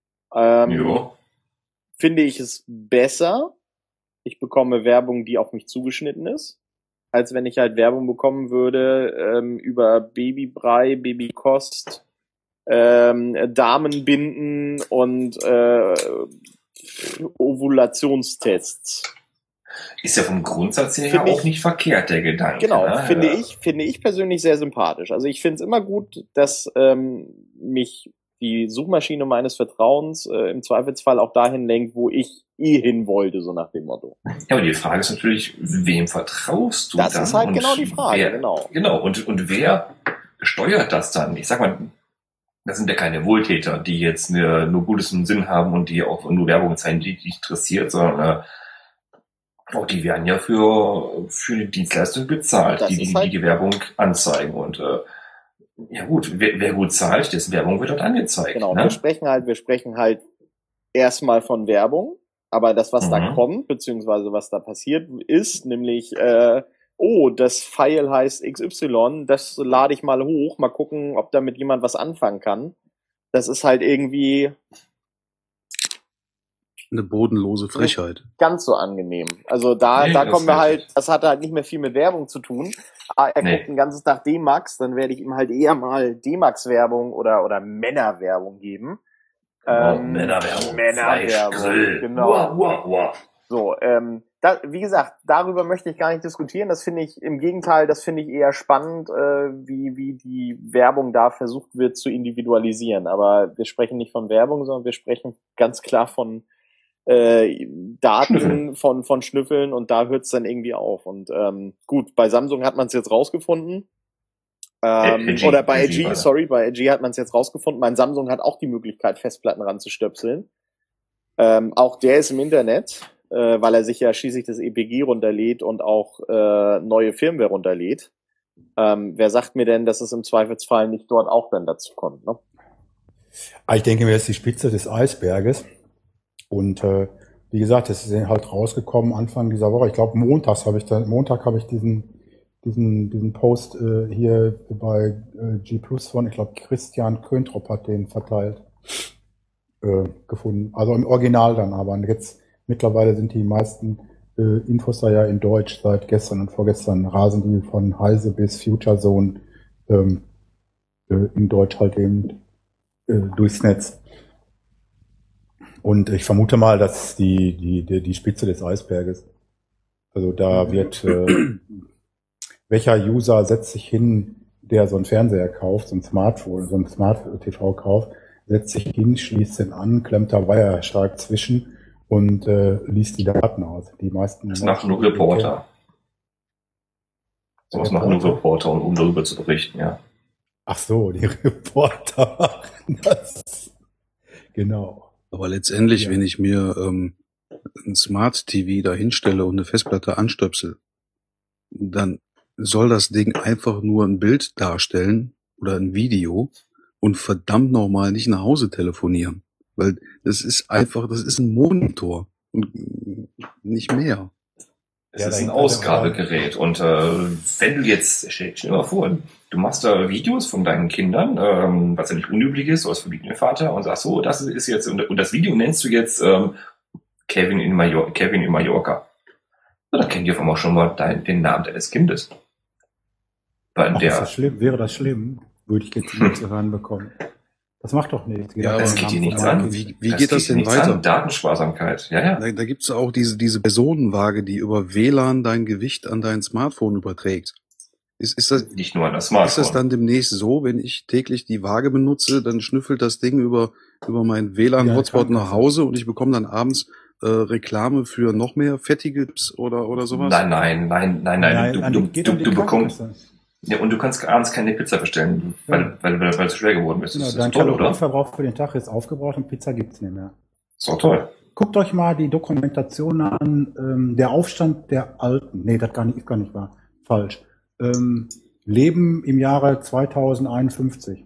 finde ich es besser, ich bekomme Werbung, die auf mich zugeschnitten ist, als wenn ich halt Werbung bekommen würde über Babybrei, Babykost, Damenbinden und Ovulationstests. Ist ja vom Grundsatz her ja Finde auch ich- nicht verkehrt, der Gedanke. Genau, ne? finde ich persönlich sehr sympathisch. Also ich finde es immer gut, dass mich die Suchmaschine meines Vertrauens im Zweifelsfall auch dahin lenkt, wo ich hin wollte, so nach dem Motto. Ja, aber die Frage ist natürlich, wem vertraust du Das dann? ist halt und genau die Frage, wer, genau. Genau, und wer steuert das dann? Ich sag mal, das sind ja keine Wohltäter, die jetzt nur Gutes im Sinn haben und die auch nur Werbung zeigen, die dich interessiert, sondern auch die werden ja für die Dienstleistung bezahlt, Das die ist halt- die Werbung anzeigen. Und ja gut, wer gut zahlt, dessen Werbung wird dort angezeigt. Genau, Ne? wir sprechen halt erstmal von Werbung, aber das, was da kommt, beziehungsweise was da passiert ist, nämlich, das File heißt XY, das lade ich mal hoch, mal gucken, ob damit jemand was anfangen kann. Das ist halt irgendwie Eine bodenlose Frechheit. ganz so angenehm. Also da Nee, das kommen wir ist halt, richtig. das hat halt nicht mehr viel mit Werbung zu tun. Er Nee. guckt den ganzen Tag D-Max, dann werde ich ihm halt eher mal D-Max-Werbung oder Männerwerbung geben. Männerwerbung, Männerwerbung, Fleischgrill. genau. Wow. So, wie gesagt, darüber möchte ich gar nicht diskutieren. Das finde ich im Gegenteil, das finde ich eher spannend, wie die Werbung da versucht wird zu individualisieren. Aber wir sprechen nicht von Werbung, sondern wir sprechen ganz klar von Daten, Schnüffeln. von Schnüffeln, und da hört es dann irgendwie auf. Und gut, bei Samsung hat man es jetzt rausgefunden. LG, Oder bei LG LG, war das. sorry, bei LG hat man es jetzt rausgefunden. Mein Samsung hat auch die Möglichkeit, Festplatten ranzustöpseln. Auch der ist im Internet, weil er sich ja schließlich das EPG runterlädt und auch neue Firmware runterlädt. Wer sagt mir denn, dass es im Zweifelsfall nicht dort auch dann dazu kommt? Ne? Ich denke mir, das ist die Spitze des Eisberges. Und wie gesagt, es ist halt rausgekommen Anfang dieser Woche. Ich glaube, Montag habe ich diesen Post hier bei G Plus von, ich glaube, Christian Köntrop hat den verteilt gefunden. Also im Original dann aber. Und jetzt mittlerweile sind die meisten Infos da ja in Deutsch seit gestern und vorgestern rasen die von Heise bis Future Zone in Deutsch halt eben durchs Netz. Und ich vermute mal, dass die Spitze des Eisberges. Also da wird welcher User setzt sich hin, der so einen Fernseher kauft, so ein Smartphone, so ein Smart-TV kauft, setzt sich hin, schließt den an, klemmt da Wireshark zwischen und liest die Daten aus. Die meisten. Das machen nur Reporter. Sowas machen nur Reporter, um darüber zu berichten, ja. Ach so, die Reporter machen das. Genau. Aber letztendlich, Ja. wenn ich mir ein Smart TV da hinstelle und eine Festplatte anstöpsel, dann soll das Ding einfach nur ein Bild darstellen oder ein Video und verdammt nochmal nicht nach Hause telefonieren. Weil das ist ein Monitor und nicht mehr. Es Ja, ist ein dahinter Ausgabegerät. Und wenn du jetzt, stell dir mal vor, du machst da Videos von deinen Kindern, was ja nicht unüblich ist, du hast Familienvater und sagst so, das ist jetzt, und das Video nennst du jetzt Kevin in Mallorca. So, dann kennt ihr auf einmal schon mal den Namen deines Kindes. Weil Ach, ist das schlimm? Wäre das schlimm? Würde ich jetzt nicht zu hören bekommen. Das macht doch nichts. Ja, das aber geht dir Namen nichts von meinem an. Kind. Wie geht das denn nichts weiter? An. Datensparsamkeit, ja. Da gibt's auch diese Personenwaage, die über WLAN dein Gewicht an dein Smartphone überträgt. Ist das Nicht nur an das Smartphone. Ist das dann demnächst so, wenn ich täglich die Waage benutze, dann schnüffelt das Ding über meinen WLAN-Hotspot Ja, nach Hause und ich bekomme dann abends Reklame für noch mehr Fettigips oder sowas? Nein. Geht um die Du bekommst, Krankenkasse. ja, und du kannst abends keine Pizza bestellen, weil es schwer geworden ist. Genau, Das dein ist toll, oder? Kalorienverbrauch für den Tag ist aufgebraucht und Pizza gibt's nicht mehr. Ist doch toll. Guckt euch mal die Dokumentation an, der Aufstand der Alten. Nee, das ist gar nicht wahr. Falsch. Leben im Jahre 2051.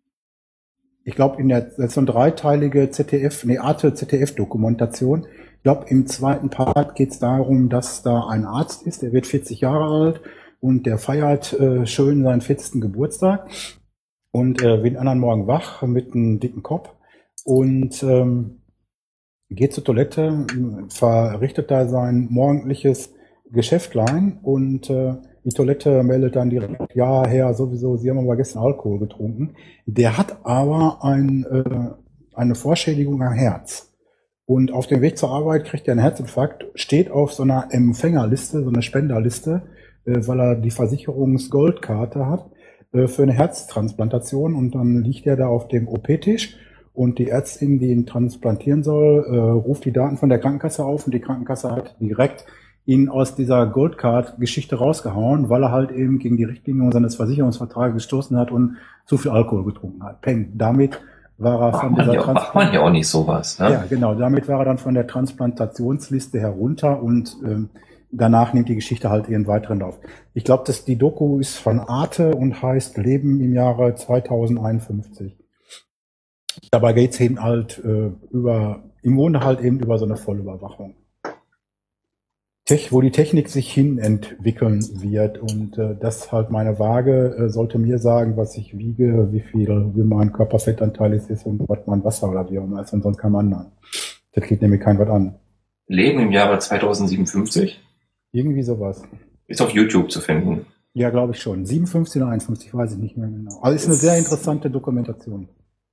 Ich glaube, das ist so eine dreiteilige Arte-ZDF-Dokumentation. Ich glaube, im zweiten Part geht es darum, dass da ein Arzt ist, der wird 40 Jahre alt und der feiert schön seinen 40. Geburtstag und wird den anderen Morgen wach mit einem dicken Kopf und geht zur Toilette, verrichtet da sein morgendliches Geschäftlein und die Toilette meldet dann direkt, ja, Herr, sowieso, Sie haben aber gestern Alkohol getrunken. Der hat aber eine Vorschädigung am Herz. Und auf dem Weg zur Arbeit kriegt er einen Herzinfarkt, steht auf so einer Empfängerliste, so einer Spenderliste, weil er die Versicherungsgoldkarte hat für eine Herztransplantation. Und dann liegt er da auf dem OP-Tisch und die Ärztin, die ihn transplantieren soll, ruft die Daten von der Krankenkasse auf und die Krankenkasse hat direkt ihn aus dieser Goldcard-Geschichte rausgehauen, weil er halt eben gegen die Richtlinien seines Versicherungsvertrages gestoßen hat und zu viel Alkohol getrunken hat. Peng. Damit war er von dieser macht man ja auch nicht sowas, ne? Ja, genau. Damit war er dann von der Transplantationsliste herunter und danach nimmt die Geschichte halt ihren weiteren Lauf. Ich glaube, dass die Doku ist von Arte und heißt Leben im Jahre 2051. Dabei geht's eben halt im Grunde halt eben über so eine Vollüberwachung. Wo die Technik sich hin entwickeln wird und das halt meine Waage sollte mir sagen, was ich wiege, wie mein Körperfettanteil ist und was mein Wasser oder wie auch immer ist und sonst kein anderen. Das geht nämlich kein was an. Leben im Jahre 2057? Irgendwie sowas. Ist auf YouTube zu finden. Ja, glaube ich schon. 57 oder 51, weiß ich nicht mehr genau. Also ist eine sehr interessante Dokumentation.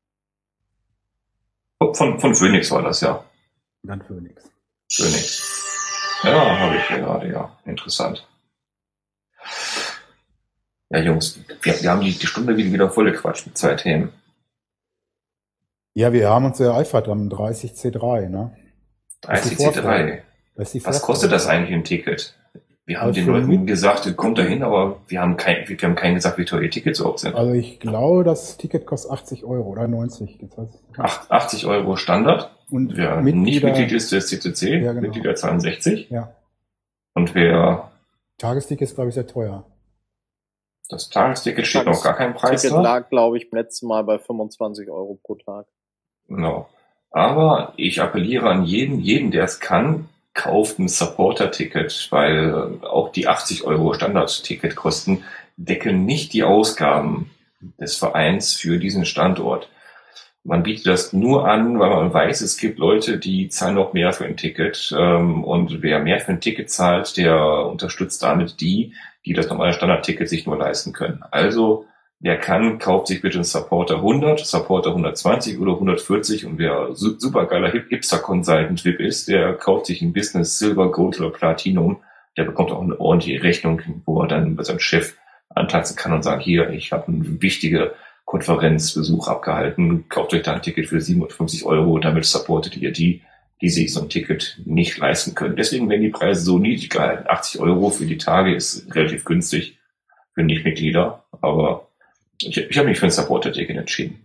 Von Phoenix war das, ja. Dann Phoenix. Phoenix. Ja, habe ich hier gerade, ja. Interessant. Ja, Jungs, wir haben die Stunde wieder voll gequatscht mit 2 Themen. Ja, wir haben uns ereifert am 30C3, ne? 30C3. Was kostet das eigentlich im Ticket? Wir haben den Leuten gesagt, kommt da hin, aber wir haben keinen gesagt, wie teuer die Tickets überhaupt sind. Also ich glaube, das Ticket kostet 80 Euro oder 90. Das heißt, 80 Euro Standard. Und wer nicht Mitglied ist des CCC, ja, genau. Mitglieder zahlen 60. Ja. Und wer... Tagesticket ist, glaube ich, sehr teuer. Das Tagesticket steht noch gar kein Preis Ticket lag, glaube ich, letztes Mal bei 25 Euro pro Tag. Genau. Aber ich appelliere an jeden, der es kann, kauft ein Supporter-Ticket, weil auch die 80 Euro Standard-Ticketkosten decken nicht die Ausgaben des Vereins für diesen Standort. Man bietet das nur an, weil man weiß, es gibt Leute, die zahlen noch mehr für ein Ticket. Und wer mehr für ein Ticket zahlt, der unterstützt damit die das normale Standardticket sich nur leisten können. Also wer kann, kauft sich bitte einen Supporter 100, Supporter 120 oder 140. Und wer supergeiler Hipster-Consultant VIP ist, der kauft sich ein Business Silver, Gold oder Platinum. Der bekommt auch eine ordentliche Rechnung, wo er dann bei seinem Chef antanzen kann und sagt, hier, ich habe eine wichtige Konferenzbesuch abgehalten, kauft euch da ein Ticket für 57 Euro, damit supportet ihr die sich so ein Ticket nicht leisten können. Deswegen werden die Preise so niedrig gehalten. 80 Euro für die Tage ist relativ günstig für Nichtmitglieder, aber ich habe mich für ein Supporter-Ticket entschieden.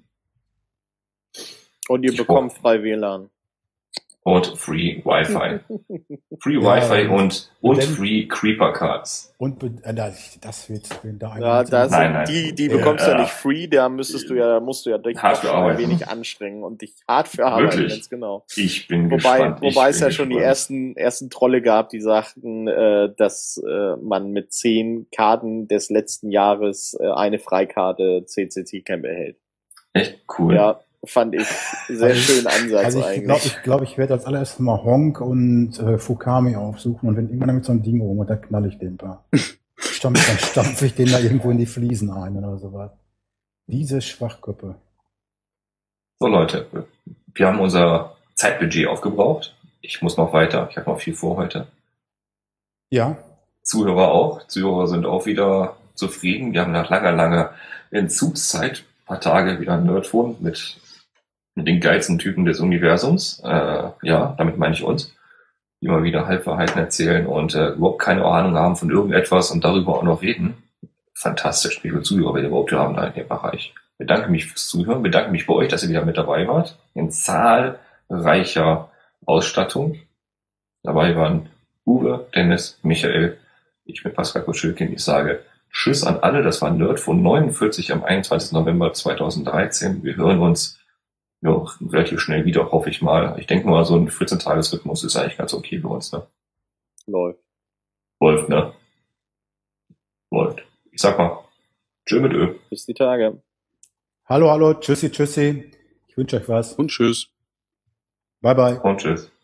Und ihr bekommt frei WLAN. Und Free Wi-Fi. Free Wi-Fi und Free Creeper Cards. Und das wird da ja, nein. Die bekommst du ja nicht free, da musst du ja dich ein wenig anstrengen und dich hart für arbeiten, wirklich? Ganz genau. Ich bin gespannt. Wobei es ja schon die ersten Trolle gab, die sagten, dass man mit 10 Karten des letzten Jahres eine Freikarte CCC Camp erhält. Echt cool. Ja. Fand ich sehr schönen Ansatz eigentlich. Ich glaube, ich werde als allererstes mal Honk und Fukami aufsuchen und wenn irgendwann damit so ein Ding rum und dann knall ich den ein paar. Dann stampfe ich den da irgendwo in die Fliesen ein oder sowas. Diese Schwachköppe. So Leute, wir haben unser Zeitbudget aufgebraucht. Ich muss noch weiter. Ich habe noch viel vor heute. Ja. Zuhörer auch. Zuhörer sind auch wieder zufrieden. Wir haben nach langer Entzugszeit ein paar Tage wieder ein Nerdphone mit den geilsten Typen des Universums. Ja, damit meine ich uns. Die immer wieder Halbwahrheiten erzählen und überhaupt keine Ahnung haben von irgendetwas und darüber auch noch reden. Fantastisch, wie viele Zuhörer wir überhaupt haben da in dem Bereich. Ich bedanke mich fürs Zuhören, bedanke mich bei euch, dass ihr wieder mit dabei wart. In zahlreicher Ausstattung. Dabei waren Uwe, Dennis, Michael, ich bin Pascal Kuschelkin. Ich sage Tschüss an alle. Das war Nerdphone 49 am 21. November 2013. Wir hören uns relativ schnell wieder, hoffe ich mal. Ich denke mal, so ein 14-Tages-Rhythmus ist eigentlich ganz okay für uns, ne? Läuft, ne? Läuft. Ich sag mal, tschö mit Ö. Bis die Tage. Hallo, tschüssi. Ich wünsche euch was. Und tschüss. Bye, bye. Und tschüss.